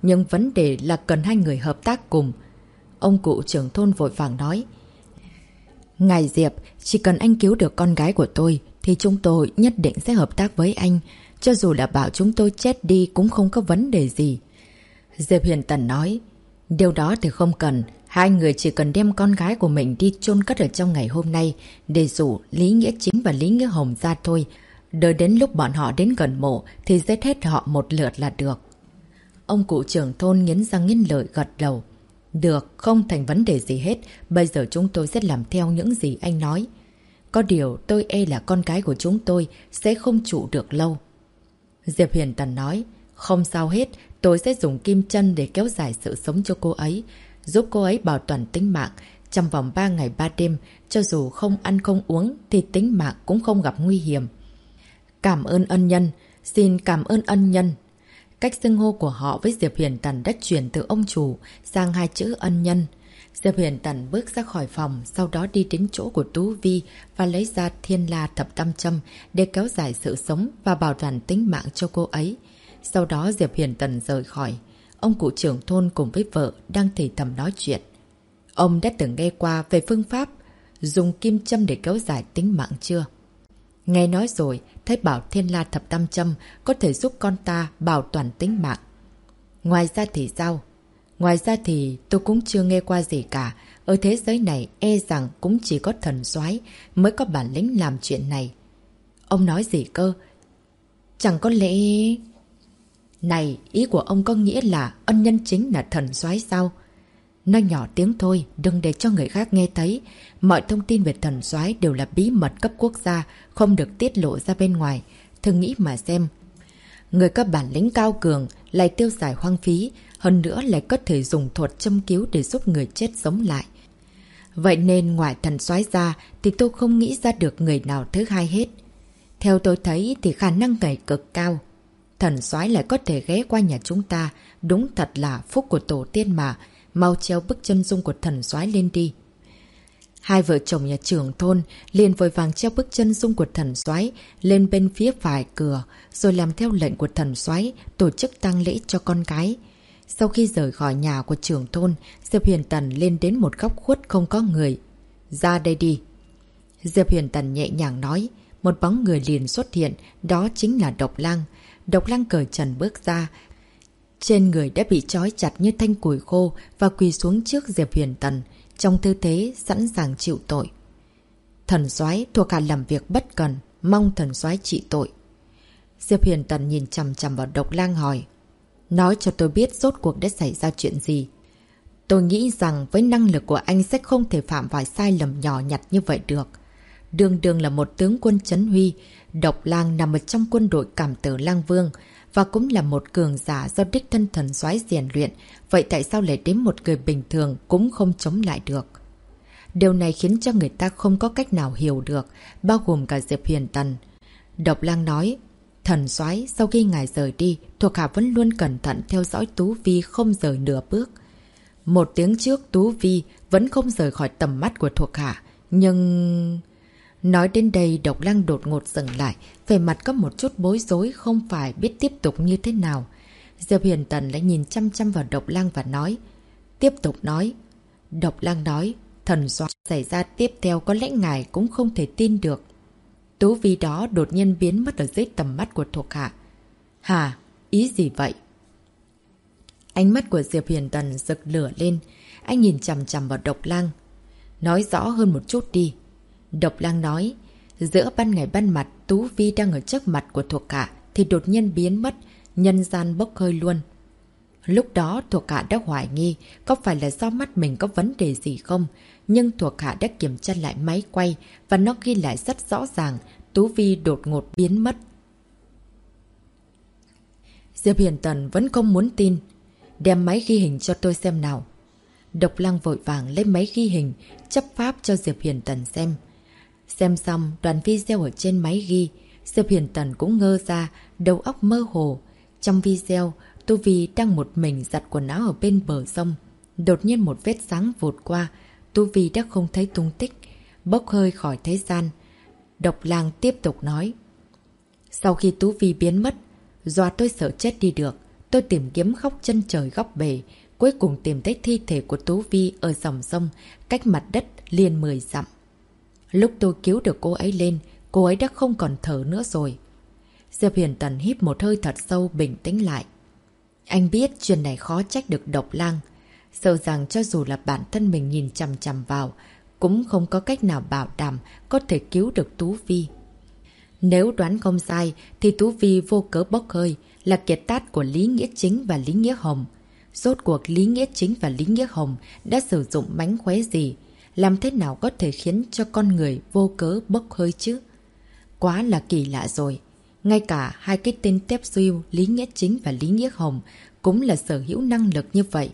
nhưng vấn đề là cần hai người hợp tác cùng. Ông cụ trưởng thôn vội vàng nói. Ngài Diệp, chỉ cần anh cứu được con gái của tôi thì chúng tôi nhất định sẽ hợp tác với anh. Cho dù là bảo chúng tôi chết đi cũng không có vấn đề gì. Diệp Huyền Tần nói. Điều đó thì không cần. Hai người chỉ cần đem con gái của mình đi chôn cất ở trong ngày hôm nay để rủ Lý Nghĩa Chính và Lý Nghĩa Hồng ra thôi. Đợi đến lúc bọn họ đến gần mộ thì giết hết họ một lượt là được. Ông cụ trưởng thôn nghiến răng nghiến lợi gật đầu. Được, không thành vấn đề gì hết. Bây giờ chúng tôi sẽ làm theo những gì anh nói. Có điều tôi e là con gái của chúng tôi sẽ không trụ được lâu. Diệp Huyền Tần nói. Không sao hết, tôi sẽ dùng kim châm để kéo dài sự sống cho cô ấy. Giúp cô ấy bảo toàn tính mạng. Trong vòng 3 ngày 3 đêm, cho dù không ăn không uống thì tính mạng cũng không gặp nguy hiểm. Cảm ơn ân nhân, xin cảm ơn ân nhân. Cách xưng hô của họ với Diệp Huyền Tần đã chuyển từ ông chủ sang hai chữ ân nhân. Diệp Huyền Tần bước ra khỏi phòng, sau đó đi đến chỗ của Tú Vi và lấy ra Thiên La Thập Tam Châm để kéo dài sự sống và bảo toàn tính mạng cho cô ấy. Sau đó Diệp Huyền Tần rời khỏi. Ông cụ trưởng thôn cùng với vợ đang thì thầm nói chuyện. Ông đã từng nghe qua về phương pháp dùng kim châm để kéo dài tính mạng chưa? Nghe nói rồi, thấy bảo Thiên La Thập Tam Châm có thể giúp con ta bảo toàn tính mạng. Ngoài ra thì sao? Ngoài ra thì tôi cũng chưa nghe qua gì cả. Ở thế giới này e rằng cũng chỉ có thần soái mới có bản lĩnh làm chuyện này. Ông nói gì cơ? Chẳng có lẽ... Này, ý của ông có nghĩa là ân nhân chính là thần soái sao? Nói nhỏ tiếng thôi, đừng để cho người khác nghe thấy. Mọi thông tin về thần soái đều là bí mật cấp quốc gia, không được tiết lộ ra bên ngoài. Thử nghĩ mà xem. Người có bản lĩnh cao cường lại tiêu xài hoang phí, hơn nữa lại có thể dùng thuật châm cứu để giúp người chết sống lại. Vậy nên ngoài thần soái ra thì tôi không nghĩ ra được người nào thứ hai hết. Theo tôi thấy thì khả năng này cực cao. Thần soái lại có thể ghé qua nhà chúng ta, đúng thật là phúc của tổ tiên mà. Mau treo bức chân dung của thần soái lên đi. Hai vợ chồng nhà trưởng thôn liền vội vàng treo bức chân dung của thần soái lên bên phía phải cửa, rồi làm theo lệnh của thần soái tổ chức tang lễ cho con gái. Sau khi rời khỏi nhà của trưởng thôn, Diệp Huyền Tần lên đến một góc khuất không có người. Ra đây đi. Diệp Huyền Tần nhẹ nhàng nói. Một bóng người liền xuất hiện, đó chính là Độc Lang. Độc Lang cởi trần bước ra. Trên người đã bị trói chặt như thanh củi khô và quỳ xuống trước Diệp Huyền Tần, trong tư thế sẵn sàng chịu tội. Thần soái thuộc hạ làm việc bất cần, mong thần soái trị tội. Diệp Huyền Tần nhìn chằm chằm vào Độc Lang hỏi. Nói cho tôi biết rốt cuộc đã xảy ra chuyện gì. Tôi nghĩ rằng với năng lực của anh sẽ không thể phạm phải sai lầm nhỏ nhặt như vậy được. Đường đường là một tướng quân trấn huy, Độc Lang nằm ở trong quân đội Cảm Tử Lang Vương và cũng là một cường giả do đích thân thần soái rèn luyện. Vậy tại sao lại đến một người bình thường cũng không chống lại được? Điều này khiến cho người ta không có cách nào hiểu được, bao gồm cả Diệp Huyền Tần. Độc Lang nói, thần soái sau khi ngài rời đi, thuộc hạ vẫn luôn cẩn thận theo dõi Tú Vi không rời nửa bước. Một tiếng trước Tú Vi vẫn không rời khỏi tầm mắt của thuộc hạ, nhưng... Nói đến đây Độc Lang đột ngột dừng lại, vẻ mặt có một chút bối rối không phải biết tiếp tục như thế nào. Diệp Huyền Tần lại nhìn chăm chăm vào Độc Lang và nói. Tiếp tục nói. Độc Lang nói, thần soái xảy ra tiếp theo có lẽ ngài cũng không thể tin được. Tú Vi đó đột nhiên biến mất ở dưới tầm mắt của thuộc hạ. Hả? Ý gì vậy? Ánh mắt của Diệp Huyền Tần rực lửa lên. Anh nhìn chằm chằm vào Độc Lang. Nói rõ hơn một chút đi. Độc Lang nói, giữa ban ngày ban mặt Tú Vi đang ở trước mặt của thuộc hạ thì đột nhiên biến mất, nhân gian bốc hơi luôn. Lúc đó thuộc hạ đã hoài nghi có phải là do mắt mình có vấn đề gì không, nhưng thuộc hạ đã kiểm tra lại máy quay và nó ghi lại rất rõ ràng Tú Vi đột ngột biến mất. Diệp Huyền Tần vẫn không muốn tin. Đem máy ghi hình cho tôi xem nào. Độc Lang vội vàng lấy máy ghi hình chấp pháp cho Diệp Huyền Tần xem. Xem xong đoạn video ở trên máy ghi, Diệp Huyền Tần cũng ngơ ra, đầu óc mơ hồ. Trong video, Tú Vi đang một mình giặt quần áo ở bên bờ sông. Đột nhiên một vết sáng vụt qua, Tú Vi đã không thấy tung tích, bốc hơi khỏi thế gian. Độc Lang tiếp tục nói. Sau khi Tú Vi biến mất, dọa tôi sợ chết đi được, Tôi tìm kiếm khắp chân trời góc bể, cuối cùng tìm thấy thi thể của Tú Vi ở dòng sông, cách mặt đất liền 10 dặm. Lúc tôi cứu được cô ấy lên, cô ấy đã không còn thở nữa rồi. Diệp Huyền Tần hít một hơi thật sâu, bình tĩnh lại. Anh biết chuyện này khó trách được Độc Lang. Sợ rằng cho dù là bản thân mình nhìn chằm chằm vào, cũng không có cách nào bảo đảm có thể cứu được Tú Vi. Nếu đoán không sai thì Tú Vi vô cớ bốc hơi, là kiệt tác của Lý Nghĩa Chính và Lý Nghĩa Hồng. Rốt cuộc Lý Nghĩa Chính và Lý Nghĩa Hồng đã sử dụng mánh khóe gì? Làm thế nào có thể khiến cho con người vô cớ bốc hơi chứ? Quá là kỳ lạ rồi. Ngay cả hai cái tên tép siêu Lý Nghĩa Chính và Lý Nghĩa Hồng cũng là sở hữu năng lực như vậy.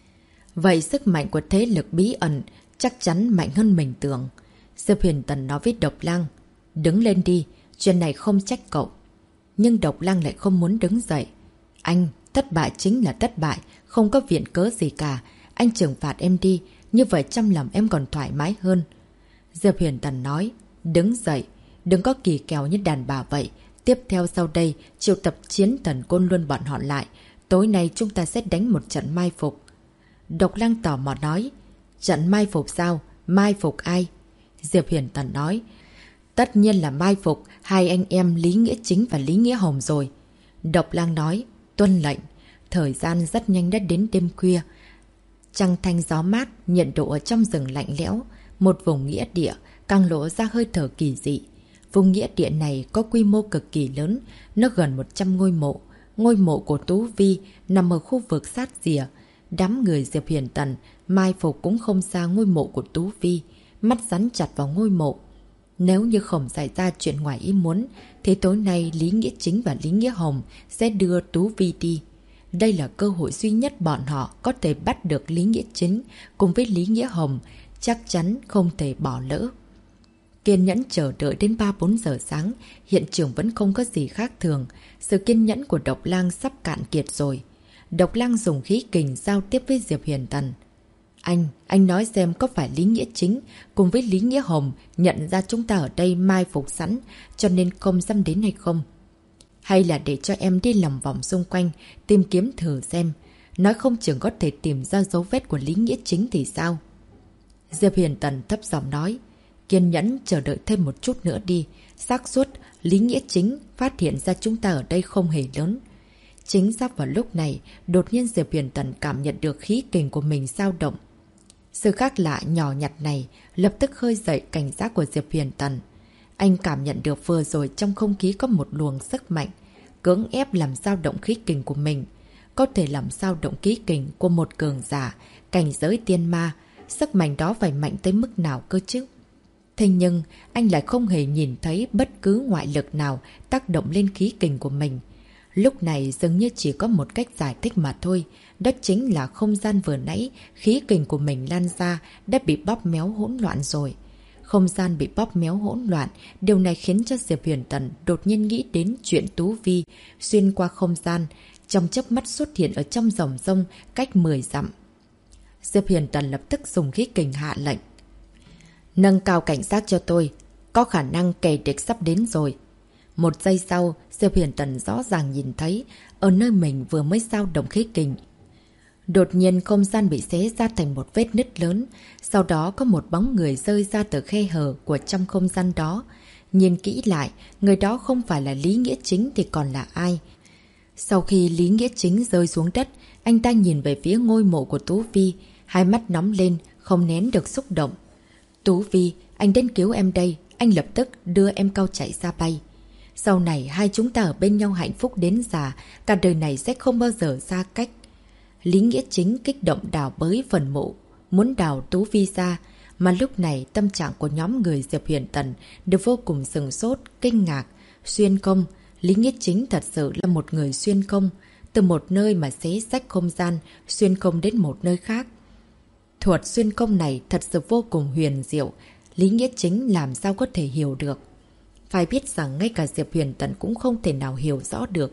Vậy sức mạnh của thế lực bí ẩn chắc chắn mạnh hơn mình tưởng. Diệp Huyền Tần nói với Độc Lang, đứng lên đi, chuyện này không trách cậu. Nhưng Độc Lang lại không muốn đứng dậy. Anh, thất bại chính là thất bại, không có viện cớ gì cả. Anh trừng phạt em đi, như vậy trong lòng em còn thoải mái hơn. Diệp Huyền Tần nói, đứng dậy, đừng có kỳ kèo như đàn bà vậy. Tiếp theo sau đây, triệu tập chiến thần Côn Luân bọn họ lại. Tối nay chúng ta sẽ đánh một trận mai phục. Độc Lang tò mò nói, trận mai phục sao? Mai phục ai? Diệp Huyền Tần nói, tất nhiên là mai phục hai anh em Lý Nghĩa Chính và Lý Nghĩa Hồng rồi. Độc Lang nói, tuân lệnh. Thời gian rất nhanh đã đến đêm khuya. Trăng thanh gió mát, nhiệt độ ở trong rừng lạnh lẽo. Một vùng nghĩa địa càng lộ ra hơi thở kỳ dị. Vùng nghĩa địa này có quy mô cực kỳ lớn, nó gần 100 ngôi mộ. Ngôi mộ của Tú Vi nằm ở khu vực sát rìa. Đám người Diệp Huyền Tần mai phục cũng không xa ngôi mộ của Tú Vi, mắt rắn chặt vào ngôi mộ. Nếu như không xảy ra chuyện ngoài ý muốn, thì tối nay Lý Nghĩa Chính và Lý Nghĩa Hồng sẽ đưa Tú Vi đi. Đây là cơ hội duy nhất bọn họ có thể bắt được Lý Nghĩa Chính cùng với Lý Nghĩa Hồng, chắc chắn không thể bỏ lỡ. Kiên nhẫn chờ đợi đến 3-4 giờ sáng, hiện trường vẫn không có gì khác thường. Sự kiên nhẫn của Độc Lang sắp cạn kiệt rồi. Độc Lang dùng khí kình giao tiếp với Diệp Huyền Tần. Anh nói xem có phải Lý Nghĩa Chính cùng với Lý Nghĩa Hồng nhận ra chúng ta ở đây mai phục sẵn cho nên không dám đến hay không? Hay là để cho em đi lòng vòng xung quanh tìm kiếm thử xem, nói không chừng có thể tìm ra dấu vết của Lý Nghĩa Chính thì sao? Diệp Huyền Tần thấp giọng nói, kiên nhẫn chờ đợi thêm một chút nữa đi, xác suất Lý Nghĩa Chính phát hiện ra chúng ta ở đây không hề lớn. Chính xác vào lúc này, đột nhiên Diệp Huyền Tần cảm nhận được khí kình của mình dao động. Sự khác lạ nhỏ nhặt này lập tức khơi dậy cảnh giác của Diệp Huyền Tần. Anh cảm nhận được vừa rồi trong không khí có một luồng sức mạnh, cưỡng ép làm dao động khí kình của mình. Có thể làm dao động khí kình của một cường giả, cảnh giới tiên ma, sức mạnh đó phải mạnh tới mức nào cơ chứ? Thế nhưng, anh lại không hề nhìn thấy bất cứ ngoại lực nào tác động lên khí kình của mình. Lúc này dường như chỉ có một cách giải thích mà thôi, đó chính là không gian vừa nãy khí kình của mình lan ra đã bị bóp méo hỗn loạn rồi. Không gian bị bóp méo hỗn loạn, điều này khiến cho Diệp Huyền Tần đột nhiên nghĩ đến chuyện Tú Vi xuyên qua không gian, trong chớp mắt xuất hiện ở trong dòng sông cách 10 dặm. Diệp Huyền Tần lập tức dùng khí kình hạ lệnh. Nâng cao cảnh giác cho tôi, có khả năng kẻ địch sắp đến rồi. Một giây sau, Diệp Huyền Tần rõ ràng nhìn thấy, ở nơi mình vừa mới dao động khí kình. Đột nhiên không gian bị xé ra thành một vết nứt lớn, sau đó có một bóng người rơi ra từ khe hở của trong không gian đó. Nhìn kỹ lại, người đó không phải là Lý Nghĩa Chính thì còn là ai? Sau khi Lý Nghĩa Chính rơi xuống đất, anh ta nhìn về phía ngôi mộ của Tú Vi, hai mắt nóng lên, không nén được xúc động. Tú Vi, anh đến cứu em đây, anh lập tức đưa em cao chạy ra bay. Sau này hai chúng ta ở bên nhau hạnh phúc đến già, cả đời này sẽ không bao giờ xa cách. Lý Nghĩa Chính kích động đào bới phần mộ, muốn đào Tú Vi ra, mà lúc này tâm trạng của nhóm người Diệp Huyền Tần đều vô cùng sửng sốt, kinh ngạc. Xuyên công, Lý Nghĩa Chính thật sự là một người xuyên công, từ một nơi mà xé rách không gian, xuyên công đến một nơi khác. Thuật xuyên công này thật sự vô cùng huyền diệu, Lý Nghĩa Chính làm sao có thể hiểu được. Phải biết rằng ngay cả Diệp Huyền Tần cũng không thể nào hiểu rõ được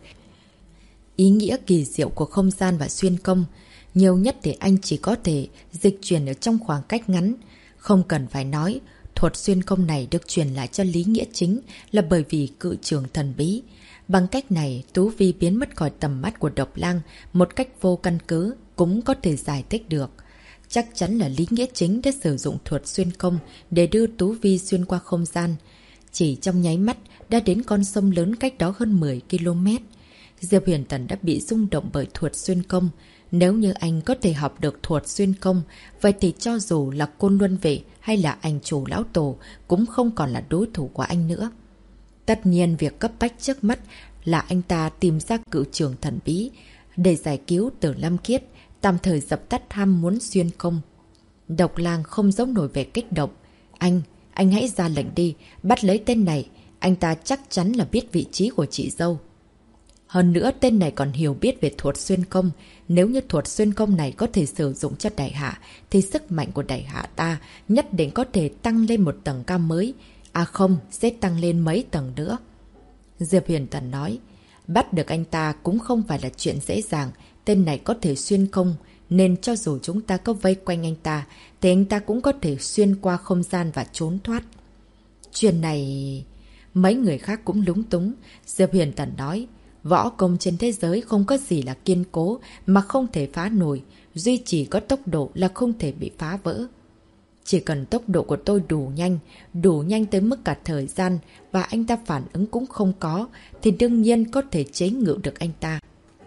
ý nghĩa kỳ diệu của không gian và xuyên công. Nhiều nhất thì anh chỉ có thể dịch chuyển ở trong khoảng cách ngắn. Không cần phải nói, thuật xuyên công này được truyền lại cho Lý Nghĩa Chính là bởi vì cự trường thần bí. Bằng cách này, Tú Vi biến mất khỏi tầm mắt của Độc Lang một cách vô căn cứ cũng có thể giải thích được. Chắc chắn là Lý Nghĩa Chính đã sử dụng thuật xuyên không để đưa Tú Vi xuyên qua không gian. Chỉ trong nháy mắt đã đến con sông lớn cách đó hơn 10 km. Diệp Huyền Tần đã bị rung động bởi thuật xuyên không. Nếu như anh có thể học được thuật xuyên không, vậy thì cho dù là Côn Luân Vệ hay là anh chủ lão tổ cũng không còn là đối thủ của anh nữa. Tất nhiên việc cấp bách trước mắt là anh ta tìm ra cựu trưởng thần bí để giải cứu Tử Lâm Khiết, tạm thời dập tắt ham muốn xuyên không. Độc Lang không giấu nổi vẻ kích động. Anh hãy ra lệnh đi, bắt lấy tên này. Anh ta chắc chắn là biết vị trí của chị dâu. Hơn nữa tên này còn hiểu biết về thuật xuyên không. Nếu như thuật xuyên không này có thể sử dụng cho Đại Hạ, thì sức mạnh của Đại Hạ ta nhất định có thể tăng lên một tầng cao mới. À không, sẽ tăng lên mấy tầng nữa. Diệp Huyền Tần nói, bắt được anh ta cũng không phải là chuyện dễ dàng. Tên này có thể xuyên không, nên cho dù chúng ta có vây quanh anh ta, thì anh ta cũng có thể xuyên qua không gian và trốn thoát. Chuyện này... Mấy người khác cũng lúng túng. Diệp Huyền Tần nói, võ công trên thế giới không có gì là kiên cố mà không thể phá nổi. Duy chỉ có tốc độ là không thể bị phá vỡ. Chỉ cần tốc độ của tôi đủ nhanh tới mức cả thời gian và anh ta phản ứng cũng không có, thì đương nhiên có thể chế ngự được anh ta.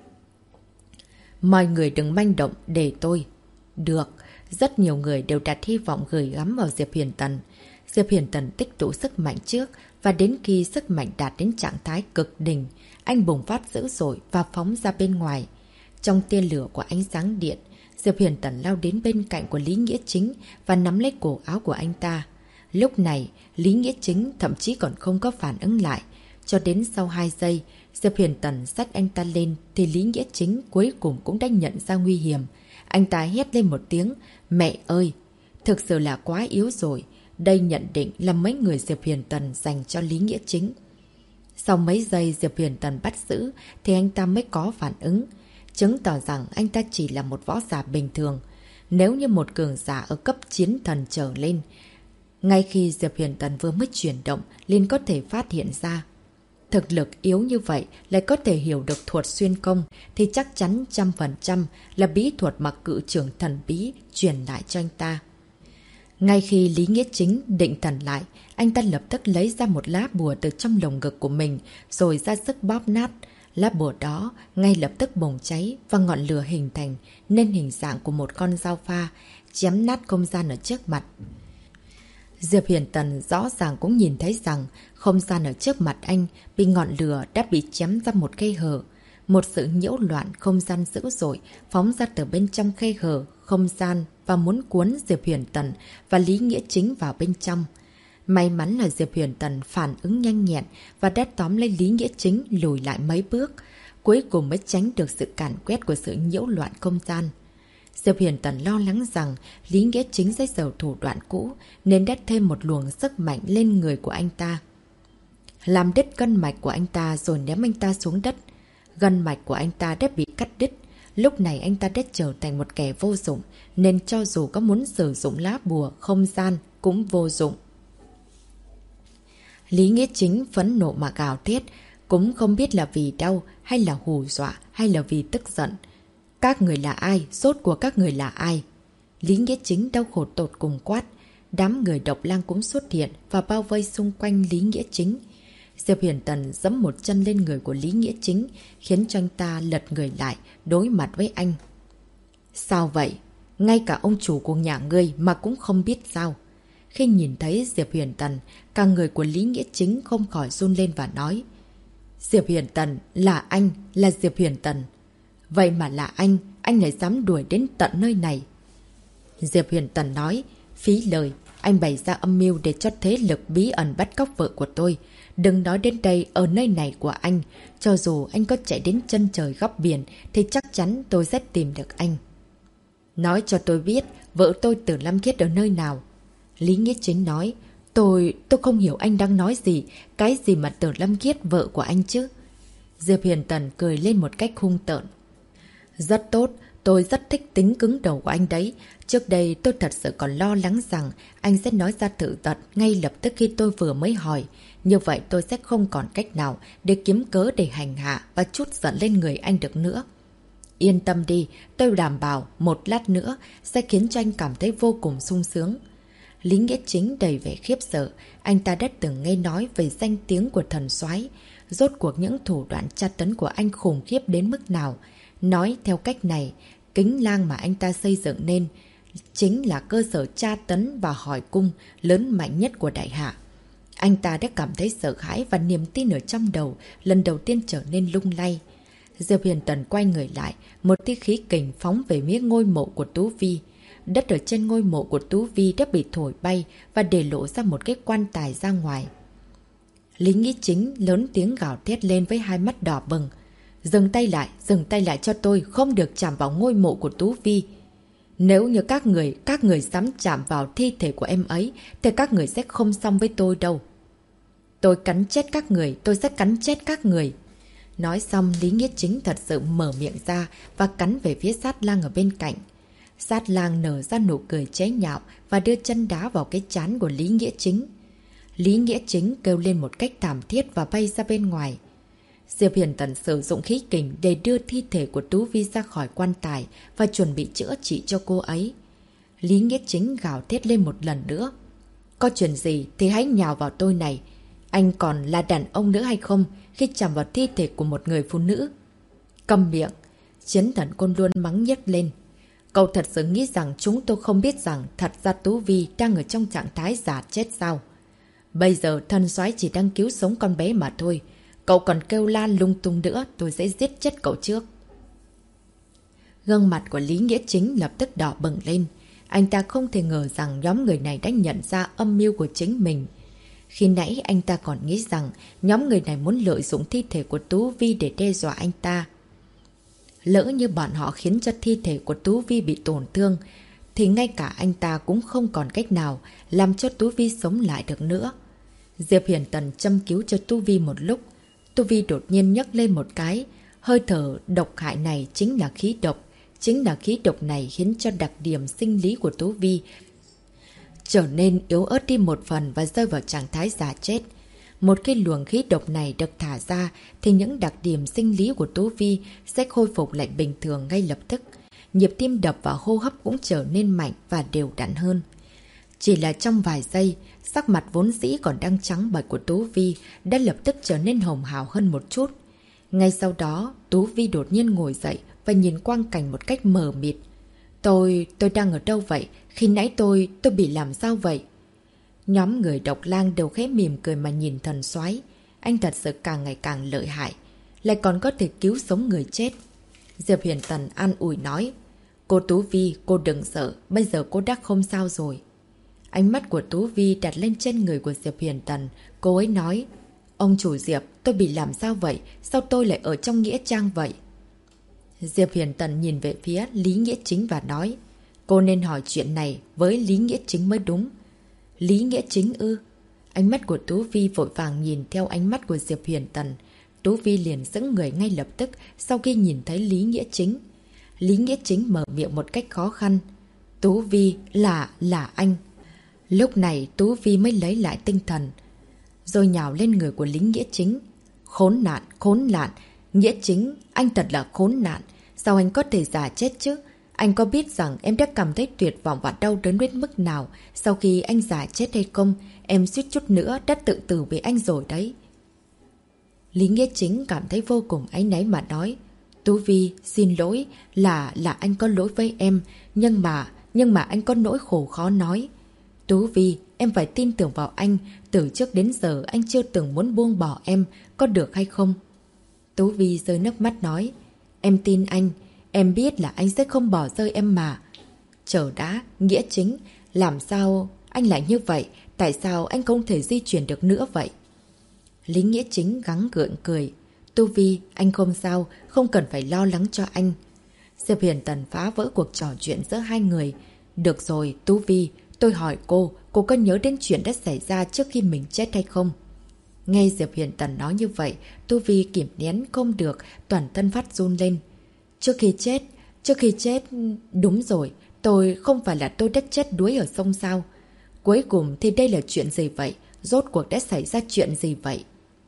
Mọi người đừng manh động để tôi. Được, rất nhiều người đều đặt hy vọng gửi gắm vào Diệp Huyền Tần. Diệp Huyền Tần tích tụ sức mạnh trước và đến khi sức mạnh đạt đến trạng thái cực đỉnh, anh bùng phát dữ dội và phóng ra bên ngoài. Trong tia lửa của ánh sáng điện, Diệp Huyền Tần lao đến bên cạnh của Lý Nghĩa Chính và nắm lấy cổ áo của anh ta. Lúc này, Lý Nghĩa Chính thậm chí còn không có phản ứng lại. Cho đến sau 2 giây, Diệp Huyền Tần xách anh ta lên thì Lý Nghĩa Chính cuối cùng cũng đã nhận ra nguy hiểm. Anh ta hét lên một tiếng, mẹ ơi! Thực sự là quá yếu rồi. Đây nhận định là mấy người Diệp Huyền Tần dành cho Lý Nghĩa Chính. Sau mấy giây Diệp Huyền Tần bắt giữ thì anh ta mới có phản ứng, chứng tỏ rằng anh ta chỉ là một võ giả bình thường. Nếu như một cường giả ở cấp chiến thần trở lên, ngay khi Diệp Huyền Tần vừa mới chuyển động liền có thể phát hiện ra. Thực lực yếu như vậy lại có thể hiểu được thuật xuyên công thì chắc chắn 100% là bí thuật mà cự trưởng thần bí truyền lại cho anh ta. Ngay khi Lý Nghĩa Chính định thần lại, anh ta lập tức lấy ra một lá bùa từ trong lồng ngực của mình rồi ra sức bóp nát. Lá bùa đó ngay lập tức bùng cháy và ngọn lửa hình thành nên hình dạng của một con dao pha, chém nát không gian ở trước mặt. Diệp Huyền Tần rõ ràng cũng nhìn thấy rằng không gian ở trước mặt anh bị ngọn lửa đã bị chém ra một khe hở. Một sự nhiễu loạn không gian dữ dội phóng ra từ bên trong khe hở không gian và muốn cuốn Diệp Huyền Tần và Lý Nghĩa Chính vào bên trong. May mắn là Diệp Huyền Tần phản ứng nhanh nhẹn và đã tóm lấy Lý Nghĩa Chính lùi lại mấy bước, cuối cùng mới tránh được sự càn quét của sự nhiễu loạn không gian. Diệp Huyền Tần lo lắng rằng Lý Nghĩa Chính sẽ giở thủ đoạn cũ nên đã thêm một luồng sức mạnh lên người của anh ta. Làm đứt gân mạch của anh ta rồi ném anh ta xuống đất. Gân mạch của anh ta đã bị cắt đứt. Lúc này anh ta đã trở thành một kẻ vô dụng nên cho dù có muốn sử dụng lá bùa không gian cũng vô dụng. Lý Nghĩa Chính phẫn nộ mà gào thét, cũng không biết là vì đau hay là hù dọa hay là vì tức giận. Các người là ai? Rốt của các người là ai? Lý Nghĩa Chính đau khổ tột cùng quát. Đám người Độc Lang cũng xuất hiện và bao vây xung quanh Lý Nghĩa Chính. Diệp Huyền Tần giẫm một chân lên người của Lý Nghĩa Chính, khiến cho anh ta lật người lại, đối mặt với anh. Sao vậy? Ngay cả ông chủ của nhà ngươi mà cũng không biết sao? Khi nhìn thấy Diệp Huyền Tần, cả người của Lý Nghĩa Chính không khỏi run lên và nói. Diệp Huyền Tần, là anh, là Diệp Huyền Tần. Vậy mà là anh lại dám đuổi đến tận nơi này. Diệp Huyền Tần nói, phí lời, anh bày ra âm mưu để cho thế lực bí ẩn bắt cóc vợ của tôi. Đừng nói đến đây, ở nơi này của anh, cho dù anh có chạy đến chân trời góc biển thì chắc chắn tôi sẽ tìm được anh. Nói cho tôi biết, vợ tôi Tử Lâm Khiết ở nơi nào? Lý Nghĩa Chính nói, tôi không hiểu anh đang nói gì, cái gì mà Tử Lâm Khiết vợ của anh chứ? Diệp Huyền Tần cười lên một cách hung tợn. Rất tốt, tôi rất thích tính cứng đầu của anh đấy. Trước đây tôi thật sự còn lo lắng rằng anh sẽ nói ra sự thật ngay lập tức khi tôi vừa mới hỏi. Như vậy tôi sẽ không còn cách nào để kiếm cớ để hành hạ và trút giận lên người anh được nữa. Yên tâm đi, tôi đảm bảo một lát nữa sẽ khiến cho anh cảm thấy vô cùng sung sướng. Lý Nghĩa Chính đầy vẻ khiếp sợ, anh ta đã từng nghe nói về danh tiếng của thần soái, rốt cuộc những thủ đoạn tra tấn của anh khủng khiếp đến mức nào. Nói theo cách này, Kính Lang mà anh ta xây dựng nên chính là cơ sở tra tấn và hỏi cung lớn mạnh nhất của đại hạ. Anh ta đã cảm thấy sợ hãi và niềm tin ở trong đầu lần đầu tiên trở nên lung lay. Diệp Huyền Tần quay người lại, một tia khí kình phóng về phía ngôi mộ của Tú Vi. Đất ở trên ngôi mộ của Tú Vi đã bị thổi bay và để lộ ra một cái quan tài ra ngoài. Lý Nghĩa Chính lớn tiếng gào thét lên với hai mắt đỏ bừng. Dừng tay lại cho tôi, không được chạm vào ngôi mộ của Tú Vi. Nếu như các người dám chạm vào thi thể của em ấy, thì các người sẽ không xong với tôi đâu. Tôi cắn chết các người, tôi sẽ cắn chết các người. Nói xong, Lý Nghĩa Chính thật sự mở miệng ra và cắn về phía Sát Lang ở bên cạnh. Sát Lang nở ra nụ cười chế nhạo và đưa chân đá vào cái trán của Lý Nghĩa Chính. Lý Nghĩa Chính kêu lên một cách thảm thiết và bay ra bên ngoài. Diệp Huyền Tần sử dụng khí kình để đưa thi thể của Tú Vi ra khỏi quan tài và chuẩn bị chữa trị cho cô ấy. Lý Nghĩa Chính gào thét lên một lần nữa. Có chuyện gì thì hãy nhào vào tôi này. Anh còn là đàn ông nữa hay không khi chạm vào thi thể của một người phụ nữ? Câm miệng! Chiến Thần Côn Luân mắng nhếch lên. Cậu thật sự nghĩ rằng chúng tôi không biết rằng thật ra Tú Vi đang ở trong trạng thái giả chết sao? Bây giờ thần soái chỉ đang cứu sống con bé mà thôi. Cậu còn kêu la lung tung nữa, tôi sẽ giết chết cậu trước. Gương mặt của Lý Nghĩa Chính lập tức đỏ bừng lên. Anh ta không thể ngờ rằng nhóm người này đã nhận ra âm mưu của chính mình. Khi nãy anh ta còn nghĩ rằng nhóm người này muốn lợi dụng thi thể của Tú Vi để đe dọa anh ta. Lỡ như bọn họ khiến cho thi thể của Tú Vi bị tổn thương, thì ngay cả anh ta cũng không còn cách nào làm cho Tú Vi sống lại được nữa. Diệp Huyền Tần châm cứu cho Tú Vi một lúc. Tú Vi đột nhiên nhấc lên một cái. Hơi thở độc hại này chính là khí độc. Chính là khí độc này khiến cho đặc điểm sinh lý của Tú Vi trở nên yếu ớt đi một phần và rơi vào trạng thái giả chết. Một khi luồng khí độc này được thả ra thì những đặc điểm sinh lý của Tú Vi sẽ khôi phục lại bình thường ngay lập tức. Nhịp tim đập và hô hấp cũng trở nên mạnh và đều đặn hơn. Chỉ là trong vài giây, sắc mặt vốn dĩ còn đang trắng bệch của Tú Vi đã lập tức trở nên hồng hào hơn một chút. Ngay sau đó, Tú Vi đột nhiên ngồi dậy và nhìn quang cảnh một cách mờ mịt. Tôi đang ở đâu vậy? Khi nãy tôi bị làm sao vậy? Nhóm người Độc Lang đều khẽ mỉm cười mà nhìn thần soái. Anh thật sự càng ngày càng lợi hại, lại còn có thể cứu sống người chết. Diệp Huyền Tần an ủi nói. Cô Tú Vi, cô đừng sợ, bây giờ cô đã không sao rồi. Ánh mắt của Tú Vi đặt lên trên người của Diệp Huyền Tần. Cô ấy nói. Ông chủ Diệp, tôi bị làm sao vậy? Sao tôi lại ở trong Nghĩa Trang vậy? Diệp Huyền Tần nhìn về phía Lý Nghĩa Chính và nói. Cô nên hỏi chuyện này với Lý Nghĩa Chính mới đúng. Lý Nghĩa Chính ư? Ánh mắt của Tú Vi vội vàng nhìn theo ánh mắt của Diệp Huyền Tần. Tú Vi liền sững người ngay lập tức sau khi nhìn thấy Lý Nghĩa Chính. Lý Nghĩa Chính mở miệng một cách khó khăn. Tú Vi là anh. Lúc này Tú Vi mới lấy lại tinh thần, rồi nhào lên người của Lý Nghĩa Chính. Khốn nạn, Nghĩa Chính, anh thật là khốn nạn. Sao anh có thể giả chết chứ? Anh có biết rằng em đã cảm thấy tuyệt vọng và đau đớn đến mức nào sau khi anh giả chết hay không? Em suýt chút nữa đã tự tử với anh rồi đấy. Lý Nghĩa Chính cảm thấy vô cùng áy náy mà nói. Tú Vi, xin lỗi, là anh có lỗi với em, nhưng mà anh có nỗi khổ khó nói. Tú Vi, em phải tin tưởng vào anh, từ trước đến giờ anh chưa từng muốn buông bỏ em, có được hay không? Tú Vi rơi nước mắt nói. Em tin anh, em biết là anh sẽ không bỏ rơi em mà. Chờ đã, Nghĩa Chính, làm sao anh lại như vậy? Tại sao anh không thể di chuyển được nữa vậy? Lý Nghĩa Chính gắng gượng cười. Tú Vi, anh không sao, không cần phải lo lắng cho anh. Diệp Huyền Tần phá vỡ cuộc trò chuyện giữa hai người. Được rồi, Tú Vi, tôi hỏi cô có nhớ đến chuyện đã xảy ra trước khi mình chết hay không? Nghe Diệp Huyền Tần nói như vậy, Tú Vi kìm nén không được, toàn thân phát run lên. Trước khi chết, đúng rồi, không phải là tôi đã chết đuối ở sông sao? Cuối cùng thì đây là chuyện gì vậy? Rốt cuộc đã xảy ra chuyện gì vậy?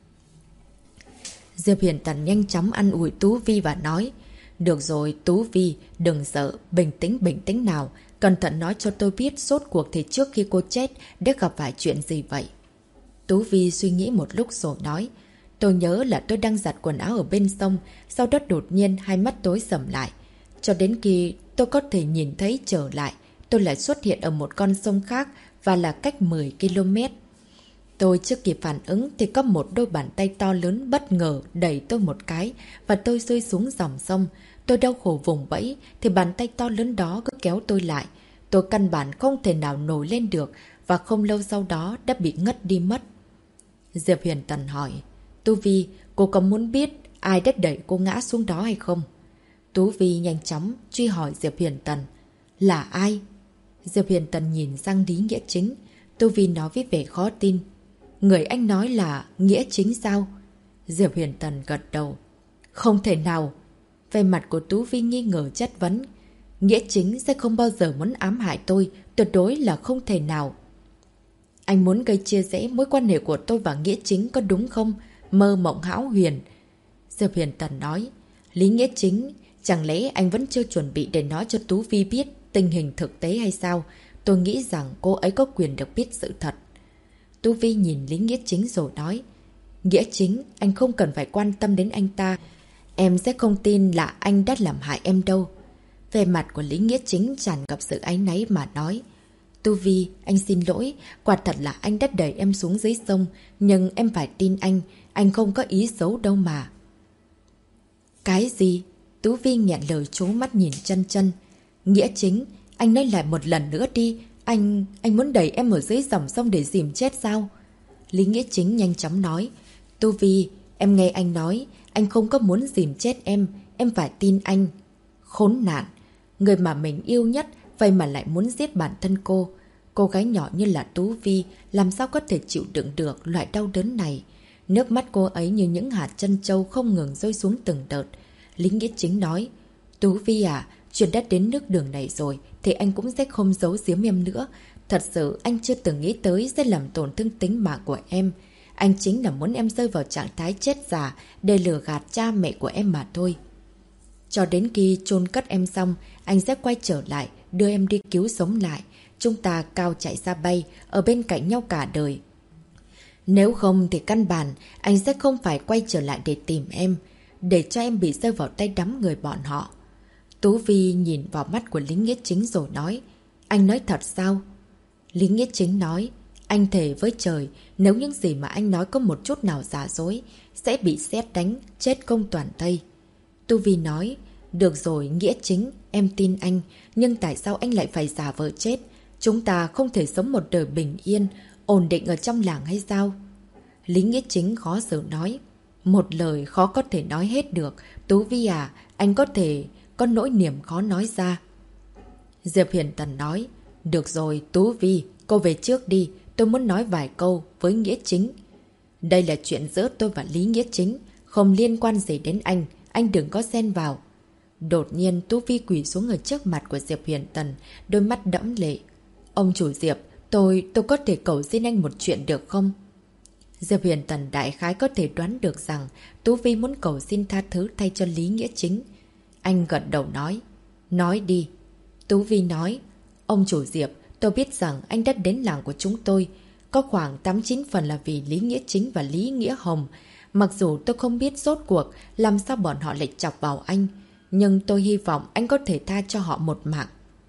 Diệp Huyền Tần nhanh chóng an ủi Tú Vi và nói: Được rồi Tú Vi, đừng sợ, bình tĩnh nào. Cẩn thận nói cho tôi biết rốt cuộc thì trước khi cô chết đã gặp phải chuyện gì vậy. Tú Vi suy nghĩ một lúc rồi nói: Tôi nhớ là tôi đang giặt quần áo ở bên sông, sau đó đột nhiên hai mắt tối sầm lại. Cho đến khi tôi có thể nhìn thấy trở lại, tôi lại xuất hiện ở một con sông khác và là cách 10 km. Tôi chưa kịp phản ứng thì có một đôi bàn tay to lớn bất ngờ đẩy tôi một cái và tôi rơi xuống dòng sông. Tôi đau khổ vùng vẫy thì bàn tay to lớn đó cứ kéo tôi lại. Tôi căn bản không thể nào nổi lên được và không lâu sau đó đã bị ngất đi mất. Diệp Huyền Tần hỏi: Tú Vi, cô có muốn biết ai đã đẩy cô ngã xuống đó hay không? Tú Vi nhanh chóng truy hỏi Diệp Huyền Tần: Là ai? Diệp Huyền Tần nhìn sang Lý Nghĩa Chính. Tú Vi nói với vẻ khó tin: Người anh nói là Nghĩa Chính sao? Diệp Huyền Tần gật đầu: Không thể nào. Về mặt của Tú Vi nghi ngờ chất vấn: Nghĩa Chính sẽ không bao giờ muốn ám hại tôi, tuyệt đối là không thể nào. Anh muốn gây chia rẽ mối quan hệ của tôi và Nghĩa Chính có đúng không? Mơ mộng hão huyền. Diệp Huyền Tần nói: Lý Nghĩa Chính, chẳng lẽ anh vẫn chưa chuẩn bị để nói cho Tú Vi biết tình hình thực tế hay sao? Tôi nghĩ rằng cô ấy có quyền được biết sự thật. Tú Vi nhìn Lý Nghĩa Chính rồi nói: Nghĩa Chính, anh không cần phải quan tâm đến anh ta. Em sẽ không tin là anh đã làm hại em đâu. Về mặt của Lý Nghĩa Chính tràn ngập sự áy náy mà nói: Tú Vi, anh xin lỗi, quả thật là anh đã đẩy em xuống dưới sông, nhưng em phải tin anh không có ý xấu đâu mà. Cái gì? Tú Vi nghẹn lời trố mắt nhìn Chân. Nghĩa Chính, anh nói lại một lần nữa đi, anh muốn đẩy em ở dưới dòng sông để dìm chết sao? Lý Nghĩa Chính nhanh chóng nói: Tú Vi, em nghe anh nói, anh không có muốn dìm chết em phải tin anh. Khốn nạn, người mà mình yêu nhất vậy mà lại muốn giết bản thân cô. Cô gái nhỏ như là Tú Vi làm sao có thể chịu đựng được loại đau đớn này. Nước mắt cô ấy như những hạt trân châu không ngừng rơi xuống từng đợt. Lý Nghĩa Chính nói: Tú Vi à, chuyện đã đến nước đường này rồi thì anh cũng sẽ không giấu giếm em nữa. Thật sự anh chưa từng nghĩ tới sẽ làm tổn thương tính mạng của em. Anh chính là muốn em rơi vào trạng thái chết già để lừa gạt cha mẹ của em mà thôi. Cho đến khi chôn cất em xong, anh sẽ quay trở lại, đưa em đi cứu sống lại. Chúng ta cao chạy ra bay, ở bên cạnh nhau cả đời. Nếu không thì căn bản, anh sẽ không phải quay trở lại để tìm em, để cho em bị rơi vào tay đám người bọn họ. Tú Vi nhìn vào mắt của Lý Nghĩa Chính rồi nói: Anh nói thật sao? Lý Nghĩa Chính nói: Anh thề với trời, nếu những gì mà anh nói có một chút nào giả dối, sẽ bị sét đánh, chết công toàn thây. Tú Vi nói: Được rồi Nghĩa Chính, em tin anh, nhưng tại sao anh lại phải giả vờ chết? Chúng ta không thể sống một đời bình yên, ổn định ở trong làng hay sao? Lý Nghĩa Chính khó xử nói: Một lời khó có thể nói hết được. Tú Vi à, anh có thể có nỗi niềm khó nói ra. Diệp Huyền Tần nói: Được rồi Tú Vi, cô về trước đi, tôi muốn nói vài câu với Nghĩa Chính. Đây là chuyện giữa tôi và Lý Nghĩa Chính, không liên quan gì đến anh đừng có xen vào. Đột nhiên Tú Vi quỳ xuống ở trước mặt của Diệp Huyền Tần, đôi mắt đẫm lệ. Ông chủ Diệp, tôi có thể cầu xin anh một chuyện được không? Diệp Huyền Tần đại khái có thể đoán được rằng Tú Vi muốn cầu xin tha thứ thay cho Lý Nghĩa Chính. Anh gật đầu nói: Nói đi. Tú Vi nói: Ông chủ Diệp, tôi biết rằng anh đã đến làng của chúng tôi. Có khoảng 89 phần là vì Lý Nghĩa Chính và Lý Nghĩa Hồng. Mặc dù tôi không biết rốt cuộc làm sao bọn họ lại chọc vào anh, nhưng tôi hy vọng anh có thể tha cho họ một mạng.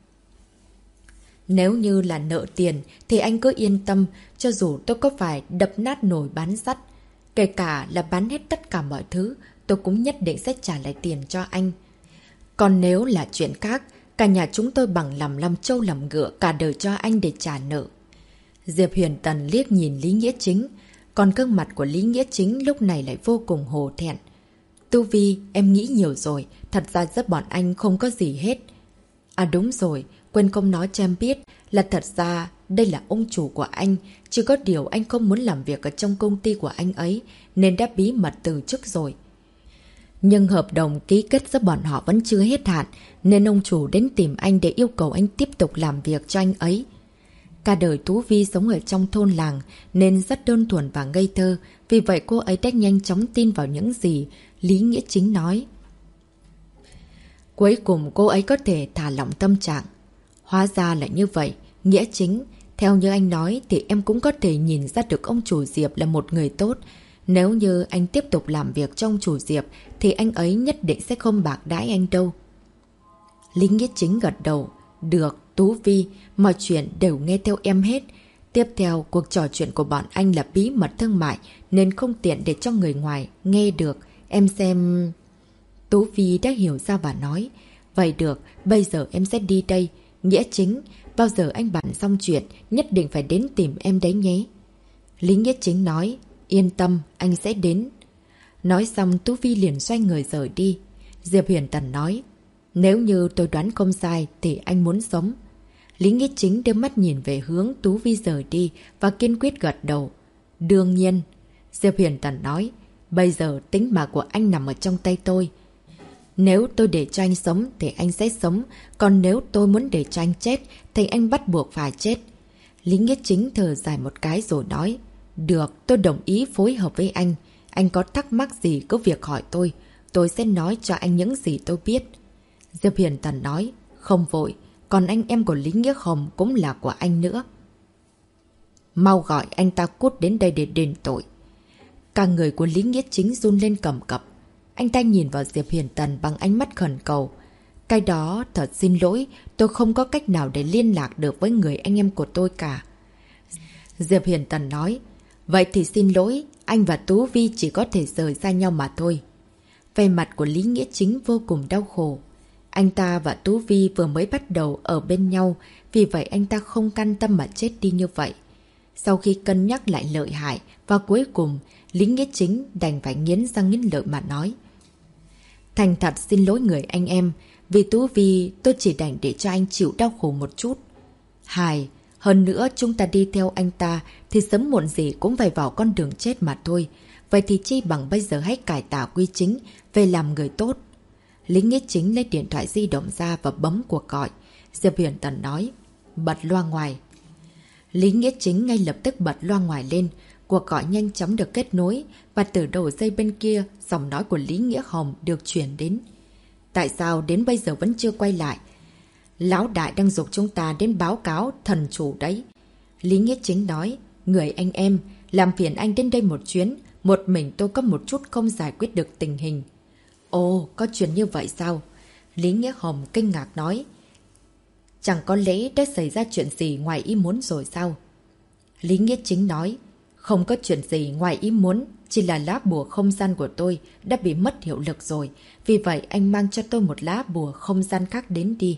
Nếu như là nợ tiền thì anh cứ yên tâm, cho dù tôi có phải đập nát nồi bán sắt, kể cả là bán hết tất cả mọi thứ, tôi cũng nhất định sẽ trả lại tiền cho anh. Còn nếu là chuyện khác, cả nhà chúng tôi bằng làm trâu làm ngựa cả đời cho anh để trả nợ. Diệp Huyền Tần liếc nhìn Lý Nghĩa Chính, còn gương mặt của Lý Nghĩa Chính lúc này lại vô cùng hổ thẹn. Tú Vi, em nghĩ nhiều rồi, thật ra giúp bọn anh không có gì hết. À đúng rồi, quên không nói cho em biết là thật ra đây là ông chủ của anh, chỉ có điều anh không muốn làm việc ở trong công ty của anh ấy nên đã bí mật từ chức rồi. Nhưng hợp đồng ký kết giữa bọn họ vẫn chưa hết hạn nên ông chủ đến tìm anh để yêu cầu anh tiếp tục làm việc cho anh ấy. Cả đời Tú Vi sống ở trong thôn làng nên rất đơn thuần và ngây thơ, vì vậy cô ấy đã nhanh chóng tin vào những gì Lý Nghĩa Chính nói. Cuối cùng cô ấy có thể thả lỏng tâm trạng. Hóa ra là như vậy, Nghĩa Chính, theo như anh nói thì em cũng có thể nhìn ra được ông chủ Diệp là một người tốt. Nếu như anh tiếp tục làm việc trong chủ Diệp thì anh ấy nhất định sẽ không bạc đãi anh đâu. Lý Nghĩa Chính gật đầu. Được, Tú Vi, mọi chuyện đều nghe theo em hết. Tiếp theo, cuộc trò chuyện của bọn anh là bí mật thương mại nên không tiện để cho người ngoài nghe được. Em xem... Tú Vi đã hiểu ra và nói. Vậy được, bây giờ em sẽ đi đây. Nghĩa Chính, bao giờ anh bàn xong chuyện nhất định phải đến tìm em đấy nhé. Lý Nghĩa Chính nói. Yên tâm, anh sẽ đến. Nói xong Tú Vi liền xoay người rời đi. Diệp Huyền Tần nói. Nếu như tôi đoán không sai thì anh muốn sống. Lý Nghĩa Chính đưa mắt nhìn về hướng Tú Vi rời đi và kiên quyết gật đầu. Đương nhiên. Diệp Huyền Tần nói. Bây giờ tính mạng của anh nằm ở trong tay tôi. Nếu tôi để cho anh sống thì anh sẽ sống. Còn nếu tôi muốn để cho anh chết thì anh bắt buộc phải chết. Lý Nghĩa Chính thở dài một cái rồi nói. Được, tôi đồng ý phối hợp với anh. Anh có thắc mắc gì cứ việc hỏi tôi. Tôi sẽ nói cho anh những gì tôi biết. Diệp Huyền Tần nói. Không vội. Còn anh em của Lý Nghĩa Hồng cũng là của anh nữa. Mau gọi anh ta cút đến đây để đền tội. Cả người của Lý Nghĩa Chính run lên cầm cập. Anh ta nhìn vào Diệp Huyền Tần bằng ánh mắt khẩn cầu. Cái đó thật xin lỗi. Tôi không có cách nào để liên lạc được với người anh em của tôi cả. Diệp Huyền Tần nói. Vậy thì xin lỗi. Anh và Tú Vi chỉ có thể rời xa nhau mà thôi. Vẻ mặt của Lý Nghĩa Chính vô cùng đau khổ. Anh ta và Tú Vi vừa mới bắt đầu ở bên nhau, vì vậy anh ta không can tâm mà chết đi như vậy. Sau khi cân nhắc lại lợi hại, và cuối cùng, Lý Nghĩa Chính đành phải nghiến răng nghiến lợi mà nói. Thành thật xin lỗi người anh em, vì Tú Vi tôi chỉ đành để cho anh chịu đau khổ một chút. Hơn nữa chúng ta đi theo anh ta thì sớm muộn gì cũng phải vào con đường chết mà thôi. Vậy thì chi bằng bây giờ hãy cải tà quy chính về làm người tốt. Lý Nghĩa Chính lấy điện thoại di động ra và bấm cuộc gọi. Diệp Huyền Tần nói. Bật loa ngoài. Lý Nghĩa Chính ngay lập tức bật loa ngoài lên. Cuộc gọi nhanh chóng được kết nối và từ đầu dây bên kia giọng nói của Lý Nghĩa Hồng được chuyển đến. Tại sao đến bây giờ vẫn chưa quay lại? Lão đại đang giục chúng ta đến báo cáo thần chủ đấy. Lý Nghĩa Chính nói. Người anh em, làm phiền anh đến đây một chuyến. Một mình tôi có một chút không giải quyết được tình hình. Ồ, có chuyện như vậy sao? Lý Nghĩa Hồng kinh ngạc nói. Chẳng có lẽ đã xảy ra chuyện gì ngoài ý muốn rồi sao? Lý Nghĩa Chính nói. Không có chuyện gì ngoài ý muốn, chỉ là lá bùa không gian của tôi đã bị mất hiệu lực rồi. Vì vậy anh mang cho tôi một lá bùa không gian khác đến đi.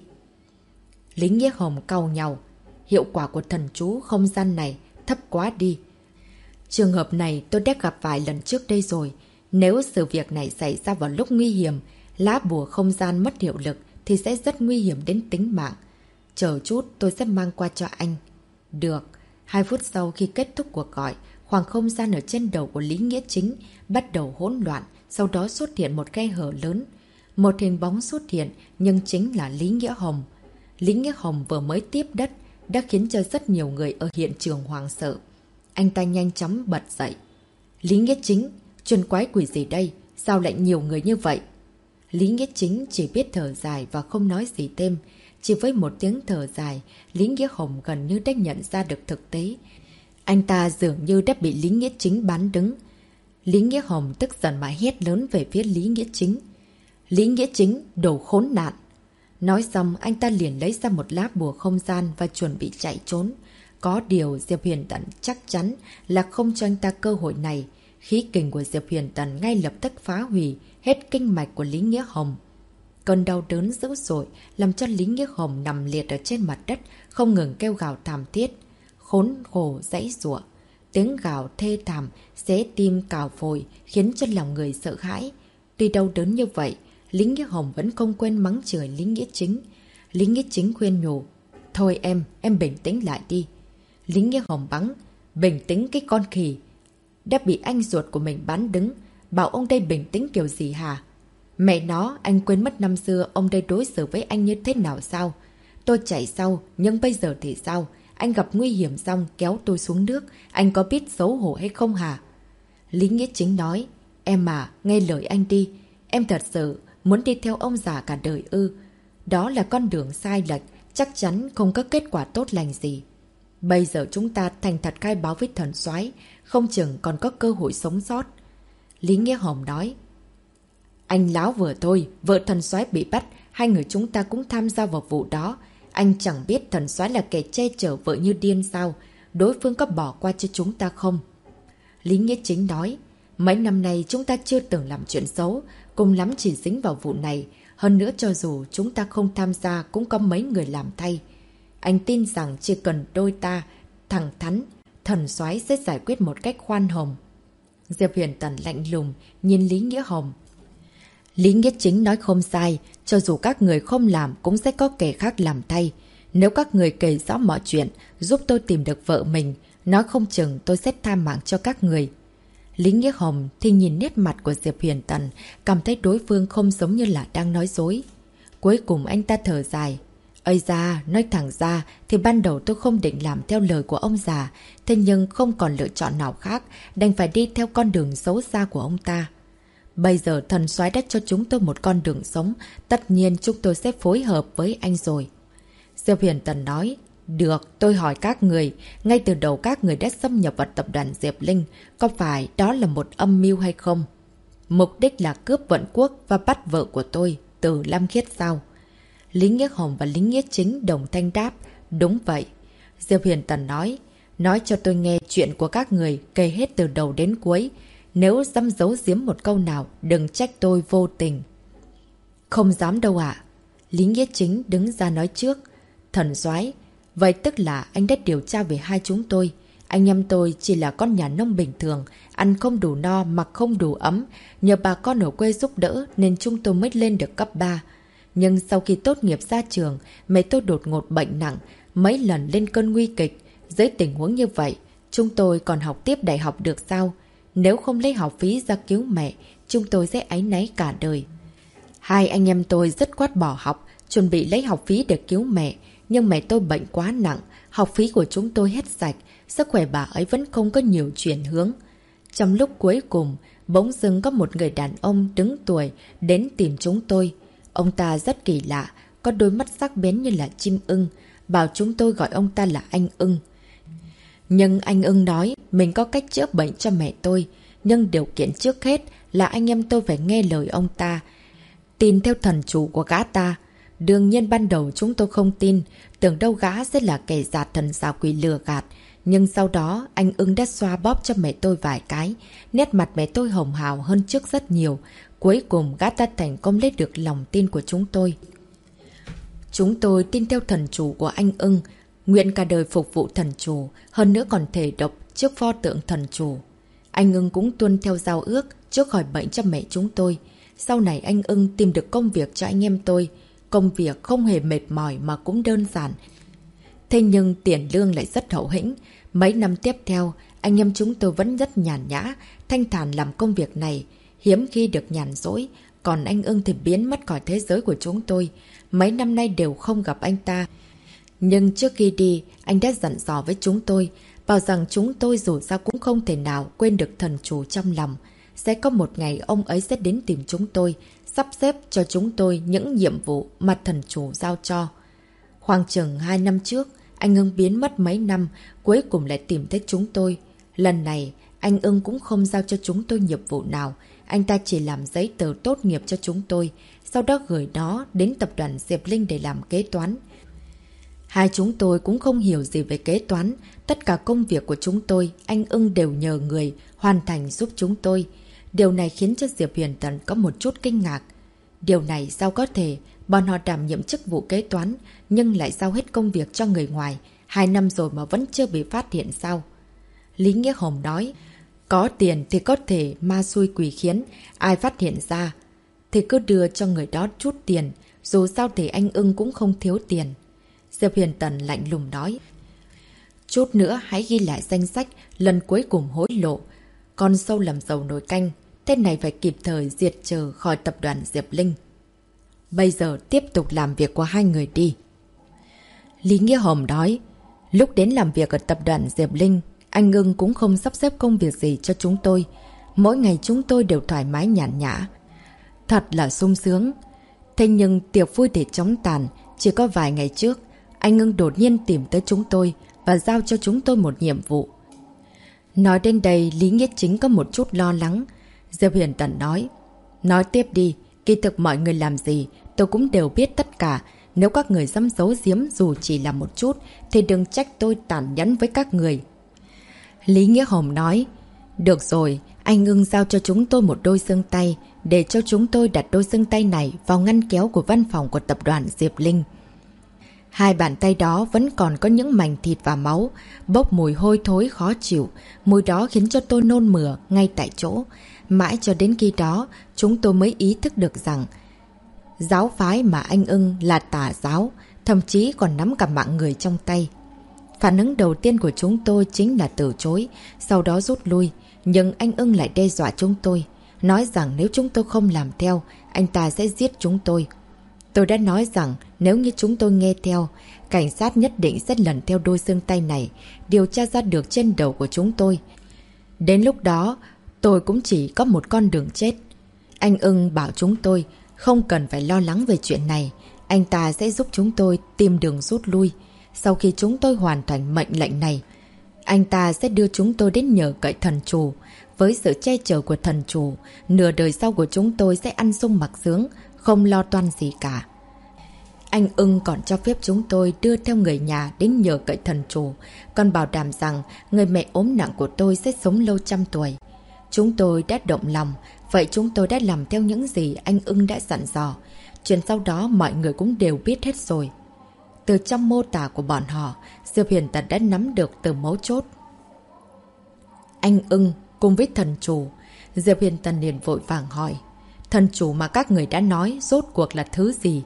Lý Nghĩa Hồng cau nhàu. Hiệu quả của thần chú không gian này thấp quá đi. Trường hợp này tôi đã gặp vài lần trước đây rồi. Nếu sự việc này xảy ra vào lúc nguy hiểm, lá bùa không gian mất hiệu lực thì sẽ rất nguy hiểm đến tính mạng. Chờ chút tôi sẽ mang qua cho anh. Được. 2 phút sau khi kết thúc cuộc gọi, khoảng không gian ở trên đầu của Lý Nghĩa Chính bắt đầu hỗn loạn, sau đó xuất hiện một khe hở lớn. Một hình bóng xuất hiện nhưng chính là Lý Nghĩa Hồng. Lý Nghĩa Hồng vừa mới tiếp đất đã khiến cho rất nhiều người ở hiện trường hoảng sợ. Anh ta nhanh chóng bật dậy. Lý Nghĩa Chính, chuyện quái quỷ gì đây? Sao lại nhiều người như vậy? Lý Nghĩa Chính chỉ biết thở dài và không nói gì thêm. Chỉ với một tiếng thở dài, Lý Nghĩa Hồng gần như đã nhận ra được thực tế. Anh ta dường như đã bị Lý Nghĩa Chính bán đứng. Lý Nghĩa Hồng tức giận mà hét lớn về phía Lý Nghĩa Chính. Lý Nghĩa Chính, đồ khốn nạn! Nói xong, anh ta liền lấy ra một lá bùa không gian và chuẩn bị chạy trốn. Có điều Diệp Huyền Tần chắc chắn là không cho anh ta cơ hội này. Khí kình của Diệp Huyền Tần ngay lập tức phá hủy hết kinh mạch của Lý Nghĩa Hồng. Cơn đau đớn dữ dội làm cho Lý Nghĩa Hồng nằm liệt ở trên mặt đất, không ngừng kêu gào thảm thiết. Khốn khổ giãy giụa. Tiếng gào thê thảm, xé tim cào phổi khiến cho lòng người sợ hãi. Tuy đau đớn như vậy, Lý Nghĩa Hồng vẫn không quên mắng chửi Lý Nghĩa Chính. Lý Nghĩa Chính khuyên nhủ. Thôi em bình tĩnh lại đi. Lý Nghĩa Hồng bắn. Bình tĩnh cái con khỉ. Đã bị anh ruột của mình bán đứng. Bảo ông đây bình tĩnh kiểu gì hả? Mẹ nó, anh quên mất năm xưa ông đây đối xử với anh như thế nào sao? Tôi chạy sau, nhưng bây giờ thì sao? Anh gặp nguy hiểm xong kéo tôi xuống nước. Anh có biết xấu hổ hay không hả? Lý Nghĩa Chính nói. Em à, nghe lời anh đi. Em thật sự muốn đi theo ông già cả đời ư? Đó là con đường sai lệch, chắc chắn không có kết quả tốt lành gì. Bây giờ chúng ta thành thật khai báo với thần soái, không chừng còn có cơ hội sống sót. Lý Nghĩa Hồng nói. Anh láo vừa thôi, vợ thần soái bị bắt, hai người chúng ta cũng tham gia vào vụ đó. Anh chẳng biết thần soái là kẻ che chở vợ như điên sao? Đối phương có bỏ qua cho chúng ta không? Lý Nghĩa Chính nói. Mấy năm nay chúng ta chưa từng làm chuyện xấu, cùng lắm chỉ dính vào vụ này. Hơn nữa cho dù chúng ta không tham gia cũng có mấy người làm thay. Anh tin rằng chỉ cần đôi ta thẳng thắn, thần soái sẽ giải quyết một cách khoan hồng. Diệp Huyền Tần lạnh lùng nhìn Lý Nghĩa Hồng. Lý Nghĩa Chính nói không sai, cho dù các người không làm cũng sẽ có kẻ khác làm thay. Nếu các người kể rõ mọi chuyện, giúp tôi tìm được vợ mình, nói không chừng tôi sẽ tha mạng cho các người. Lý Nghĩa Hồng thì nhìn nét mặt của Diệp Huyền Tần, cảm thấy đối phương không giống như là đang nói dối. Cuối cùng anh ta thở dài. Ây da, nói thẳng ra thì ban đầu tôi không định làm theo lời của ông già, thế nhưng không còn lựa chọn nào khác, đành phải đi theo con đường xấu xa của ông ta. Bây giờ thần soái đã cho chúng tôi một con đường sống, tất nhiên chúng tôi sẽ phối hợp với anh rồi. Diệp Huyền Tần nói. Được, tôi hỏi các người, ngay từ đầu các người đã xâm nhập vào tập đoàn Diệp Linh, có phải đó là một âm mưu hay không? Mục đích là cướp Vận Quốc và bắt vợ của tôi, Từ Lam Khiết sao? Lý Nghĩa Hồng và Lý Nghĩa Chính đồng thanh đáp. Đúng vậy. Diệp Huyền Tần nói. Nói cho tôi nghe chuyện của các người, kể hết từ đầu đến cuối. Nếu dám giấu giếm một câu nào, đừng trách tôi vô tình. Không dám đâu ạ. Lý Nghĩa Chính đứng ra nói trước. Thần soái, vậy tức là anh đã điều tra về hai chúng tôi. Anh em tôi chỉ là con nhà nông bình thường, ăn không đủ no, mặc không đủ ấm. Nhờ bà con ở quê giúp đỡ nên chúng tôi mới lên được cấp 3. Nhưng sau khi tốt nghiệp ra trường, mẹ tôi đột ngột bệnh nặng, mấy lần lên cơn nguy kịch. Dưới tình huống như vậy, chúng tôi còn học tiếp đại học được sao? Nếu không lấy học phí ra cứu mẹ, chúng tôi sẽ áy náy cả đời. Hai anh em tôi dứt khoát bỏ học, chuẩn bị lấy học phí để cứu mẹ. Nhưng mẹ tôi bệnh quá nặng, học phí của chúng tôi hết sạch, sức khỏe bà ấy vẫn không có nhiều chuyển hướng. Trong lúc cuối cùng, bỗng dưng có một người đàn ông đứng tuổi đến tìm chúng tôi. Ông ta rất kỳ lạ, có đôi mắt sắc bén như là chim ưng, bảo chúng tôi gọi ông ta là anh ưng. Nhưng anh ưng nói mình có cách chữa bệnh cho mẹ tôi, nhưng điều kiện trước hết là anh em tôi phải nghe lời ông ta, tin theo thần chủ của gã ta. Đương nhiên ban đầu chúng tôi không tin, tưởng đâu gã sẽ là kẻ giả thần xà quỷ lừa gạt. Nhưng sau đó anh ưng đã xoa bóp cho mẹ tôi vài cái, nét mặt mẹ tôi hồng hào hơn trước rất nhiều. Cuối cùng gã ta thành công lấy được lòng tin của chúng tôi. Chúng tôi tin theo thần chủ của anh ưng, nguyện cả đời phục vụ thần chủ, hơn nữa còn thể độc trước pho tượng thần chủ. Anh ưng cũng tuân theo giao ước, chữa khỏi bệnh cho mẹ chúng tôi. Sau này anh ưng tìm được công việc cho anh em tôi. Công việc không hề mệt mỏi mà cũng đơn giản. Thế nhưng tiền lương lại rất hậu hĩnh. Mấy năm tiếp theo, anh em chúng tôi vẫn rất nhàn nhã, thanh thản làm công việc này, hiếm khi được nhàn rỗi. Còn anh ưng thì biến mất khỏi thế giới của chúng tôi. Mấy năm nay đều không gặp anh ta. Nhưng trước khi đi, anh đã dặn dò với chúng tôi, bảo rằng chúng tôi dù sao cũng không thể nào quên được thần chủ trong lòng. Sẽ có một ngày ông ấy sẽ đến tìm chúng tôi, sắp xếp cho chúng tôi những nhiệm vụ mà thần chủ giao cho. Khoảng chừng 2 năm trước, anh ưng biến mất mấy năm, cuối cùng lại tìm thấy chúng tôi. Lần này, anh ưng cũng không giao cho chúng tôi nhiệm vụ nào. Anh ta chỉ làm giấy tờ tốt nghiệp cho chúng tôi, sau đó gửi nó đến tập đoàn Diệp Linh để làm kế toán. Hai chúng tôi cũng không hiểu gì về kế toán. Tất cả công việc của chúng tôi, anh ưng đều nhờ người hoàn thành giúp chúng tôi. Điều này khiến cho Diệp Huyền Tần có một chút kinh ngạc. Điều này sao có thể, bọn họ đảm nhiệm chức vụ kế toán, nhưng lại giao hết công việc cho người ngoài. 2 năm rồi mà vẫn chưa bị phát hiện sao? Lý Nghĩa Hồng nói, có tiền thì có thể ma xui quỷ khiến, ai phát hiện ra thì cứ đưa cho người đó chút tiền, dù sao thì anh ưng cũng không thiếu tiền. Diệp Huyền Tần lạnh lùng nói, chút nữa hãy ghi lại danh sách lần cuối cùng hối lộ. Con sâu làm dầu nồi canh, thế này phải kịp thời diệt trừ khỏi tập đoàn Diệp Linh. Bây giờ tiếp tục làm việc của hai người đi. Lý Nghĩa Hồng nói, Lúc đến làm việc ở tập đoàn Diệp Linh, anh Ưng cũng không sắp xếp công việc gì cho chúng tôi. Mỗi ngày chúng tôi đều thoải mái nhàn nhã. Thật là sung sướng. Thế nhưng tiệc vui để chóng tàn, chỉ có vài ngày trước, anh Ưng đột nhiên tìm tới chúng tôi và giao cho chúng tôi một nhiệm vụ. Nói đến đây, Lý Nghĩa Chính có một chút lo lắng. Diệp Huyền Tần nói tiếp đi, kỳ thực mọi người làm gì, tôi cũng đều biết tất cả. Nếu các người dám giấu giếm dù chỉ là một chút, thì đừng trách tôi tàn nhẫn với các người. Lý Nghĩa Hồng nói, được rồi, anh Ưng giao cho chúng tôi một đôi xương tay, để cho chúng tôi đặt đôi xương tay này vào ngăn kéo của văn phòng của tập đoàn Diệp Linh. Hai bàn tay đó vẫn còn có những mảnh thịt và máu, bốc mùi hôi thối khó chịu. Mùi đó khiến cho tôi nôn mửa ngay tại chỗ. Mãi cho đến khi đó, chúng tôi mới ý thức được rằng giáo phái mà anh Ưng là tà giáo, thậm chí còn nắm cả mạng người trong tay. Phản ứng đầu tiên của chúng tôi chính là từ chối, sau đó rút lui. Nhưng anh Ưng lại đe dọa chúng tôi, nói rằng nếu chúng tôi không làm theo, anh ta sẽ giết chúng tôi. Tôi đã nói rằng nếu như chúng tôi nghe theo, cảnh sát nhất định sẽ lần theo đôi xương tay này, điều tra ra được trên đầu của chúng tôi. Đến lúc đó, tôi cũng chỉ có một con đường chết. Anh Ưng bảo chúng tôi không cần phải lo lắng về chuyện này, anh ta sẽ giúp chúng tôi tìm đường rút lui. Sau khi chúng tôi hoàn thành mệnh lệnh này, anh ta sẽ đưa chúng tôi đến nhờ cậy thần chủ. Với sự che chở của thần chủ, nửa đời sau của chúng tôi sẽ ăn sung mặc sướng, không lo toan gì cả. Anh Ưng còn cho phép chúng tôi đưa theo người nhà đến nhờ cậy thần chủ, còn bảo đảm rằng người mẹ ốm nặng của tôi sẽ sống lâu trăm tuổi. Chúng tôi đã động lòng, vậy chúng tôi đã làm theo những gì anh Ưng đã dặn dò. Chuyện sau đó mọi người cũng đều biết hết rồi. Từ trong mô tả của bọn họ, Diệp Huyền Tần đã nắm được từ mấu chốt. Anh Ưng cùng với thần chủ. Diệp Huyền Tần liền vội vàng hỏi, thần chủ mà các người đã nói rốt cuộc là thứ gì?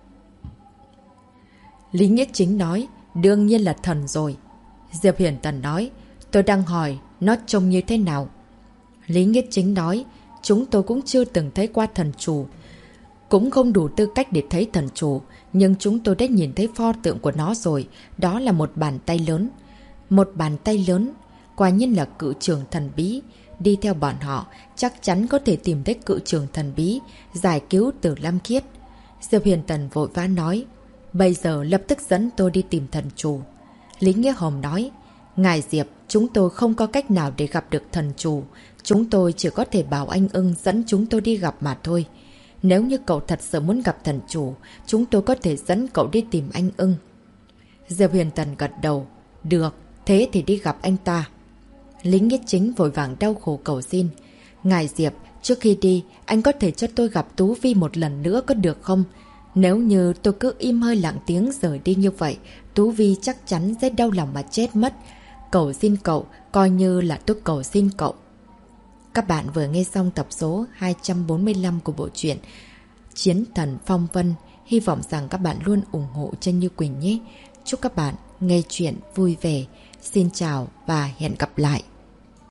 Lý Nghĩa Chính nói, đương nhiên là thần rồi. Diệp Huyền Tần nói, tôi đang hỏi nó trông như thế nào? Lý Nghĩa Chính nói, chúng tôi cũng chưa từng thấy qua thần chủ, cũng không đủ tư cách để thấy thần chủ, nhưng chúng tôi đã nhìn thấy pho tượng của nó rồi, đó là một bàn tay lớn. Một bàn tay lớn, quả nhiên là cự trường thần bí. Đi theo bọn họ, chắc chắn có thể tìm thấy cự trường thần bí, giải cứu Tử Lam Khiết. Diệp Huyền Tần vội vã nói, bây giờ lập tức dẫn tôi đi tìm thần chủ. Lý Nghĩa Hồng nói, ngài Diệp, chúng tôi không có cách nào để gặp được thần chủ. Chúng tôi chỉ có thể bảo anh Ưng dẫn chúng tôi đi gặp mà thôi. Nếu như cậu thật sự muốn gặp thần chủ, chúng tôi có thể dẫn cậu đi tìm anh Ưng. Diệp Huyền Tần gật đầu, được, thế thì đi gặp anh ta. Lý Nghĩa Chính vội vàng đau khổ cầu xin, ngài Diệp, trước khi đi, anh có thể cho tôi gặp Tú Vi một lần nữa có được không? Nếu như tôi cứ im hơi lặng tiếng rời đi như vậy, Tú Vi chắc chắn sẽ đau lòng mà chết mất. Cầu xin cậu, coi như là tôi cầu xin cậu. Các bạn vừa nghe xong tập số 245 của bộ truyện Chiến Thần Phong Vân. Hy vọng rằng các bạn luôn ủng hộ cho Như Quỳnh nhé. Chúc các bạn nghe chuyện vui vẻ. Xin chào và hẹn gặp lại.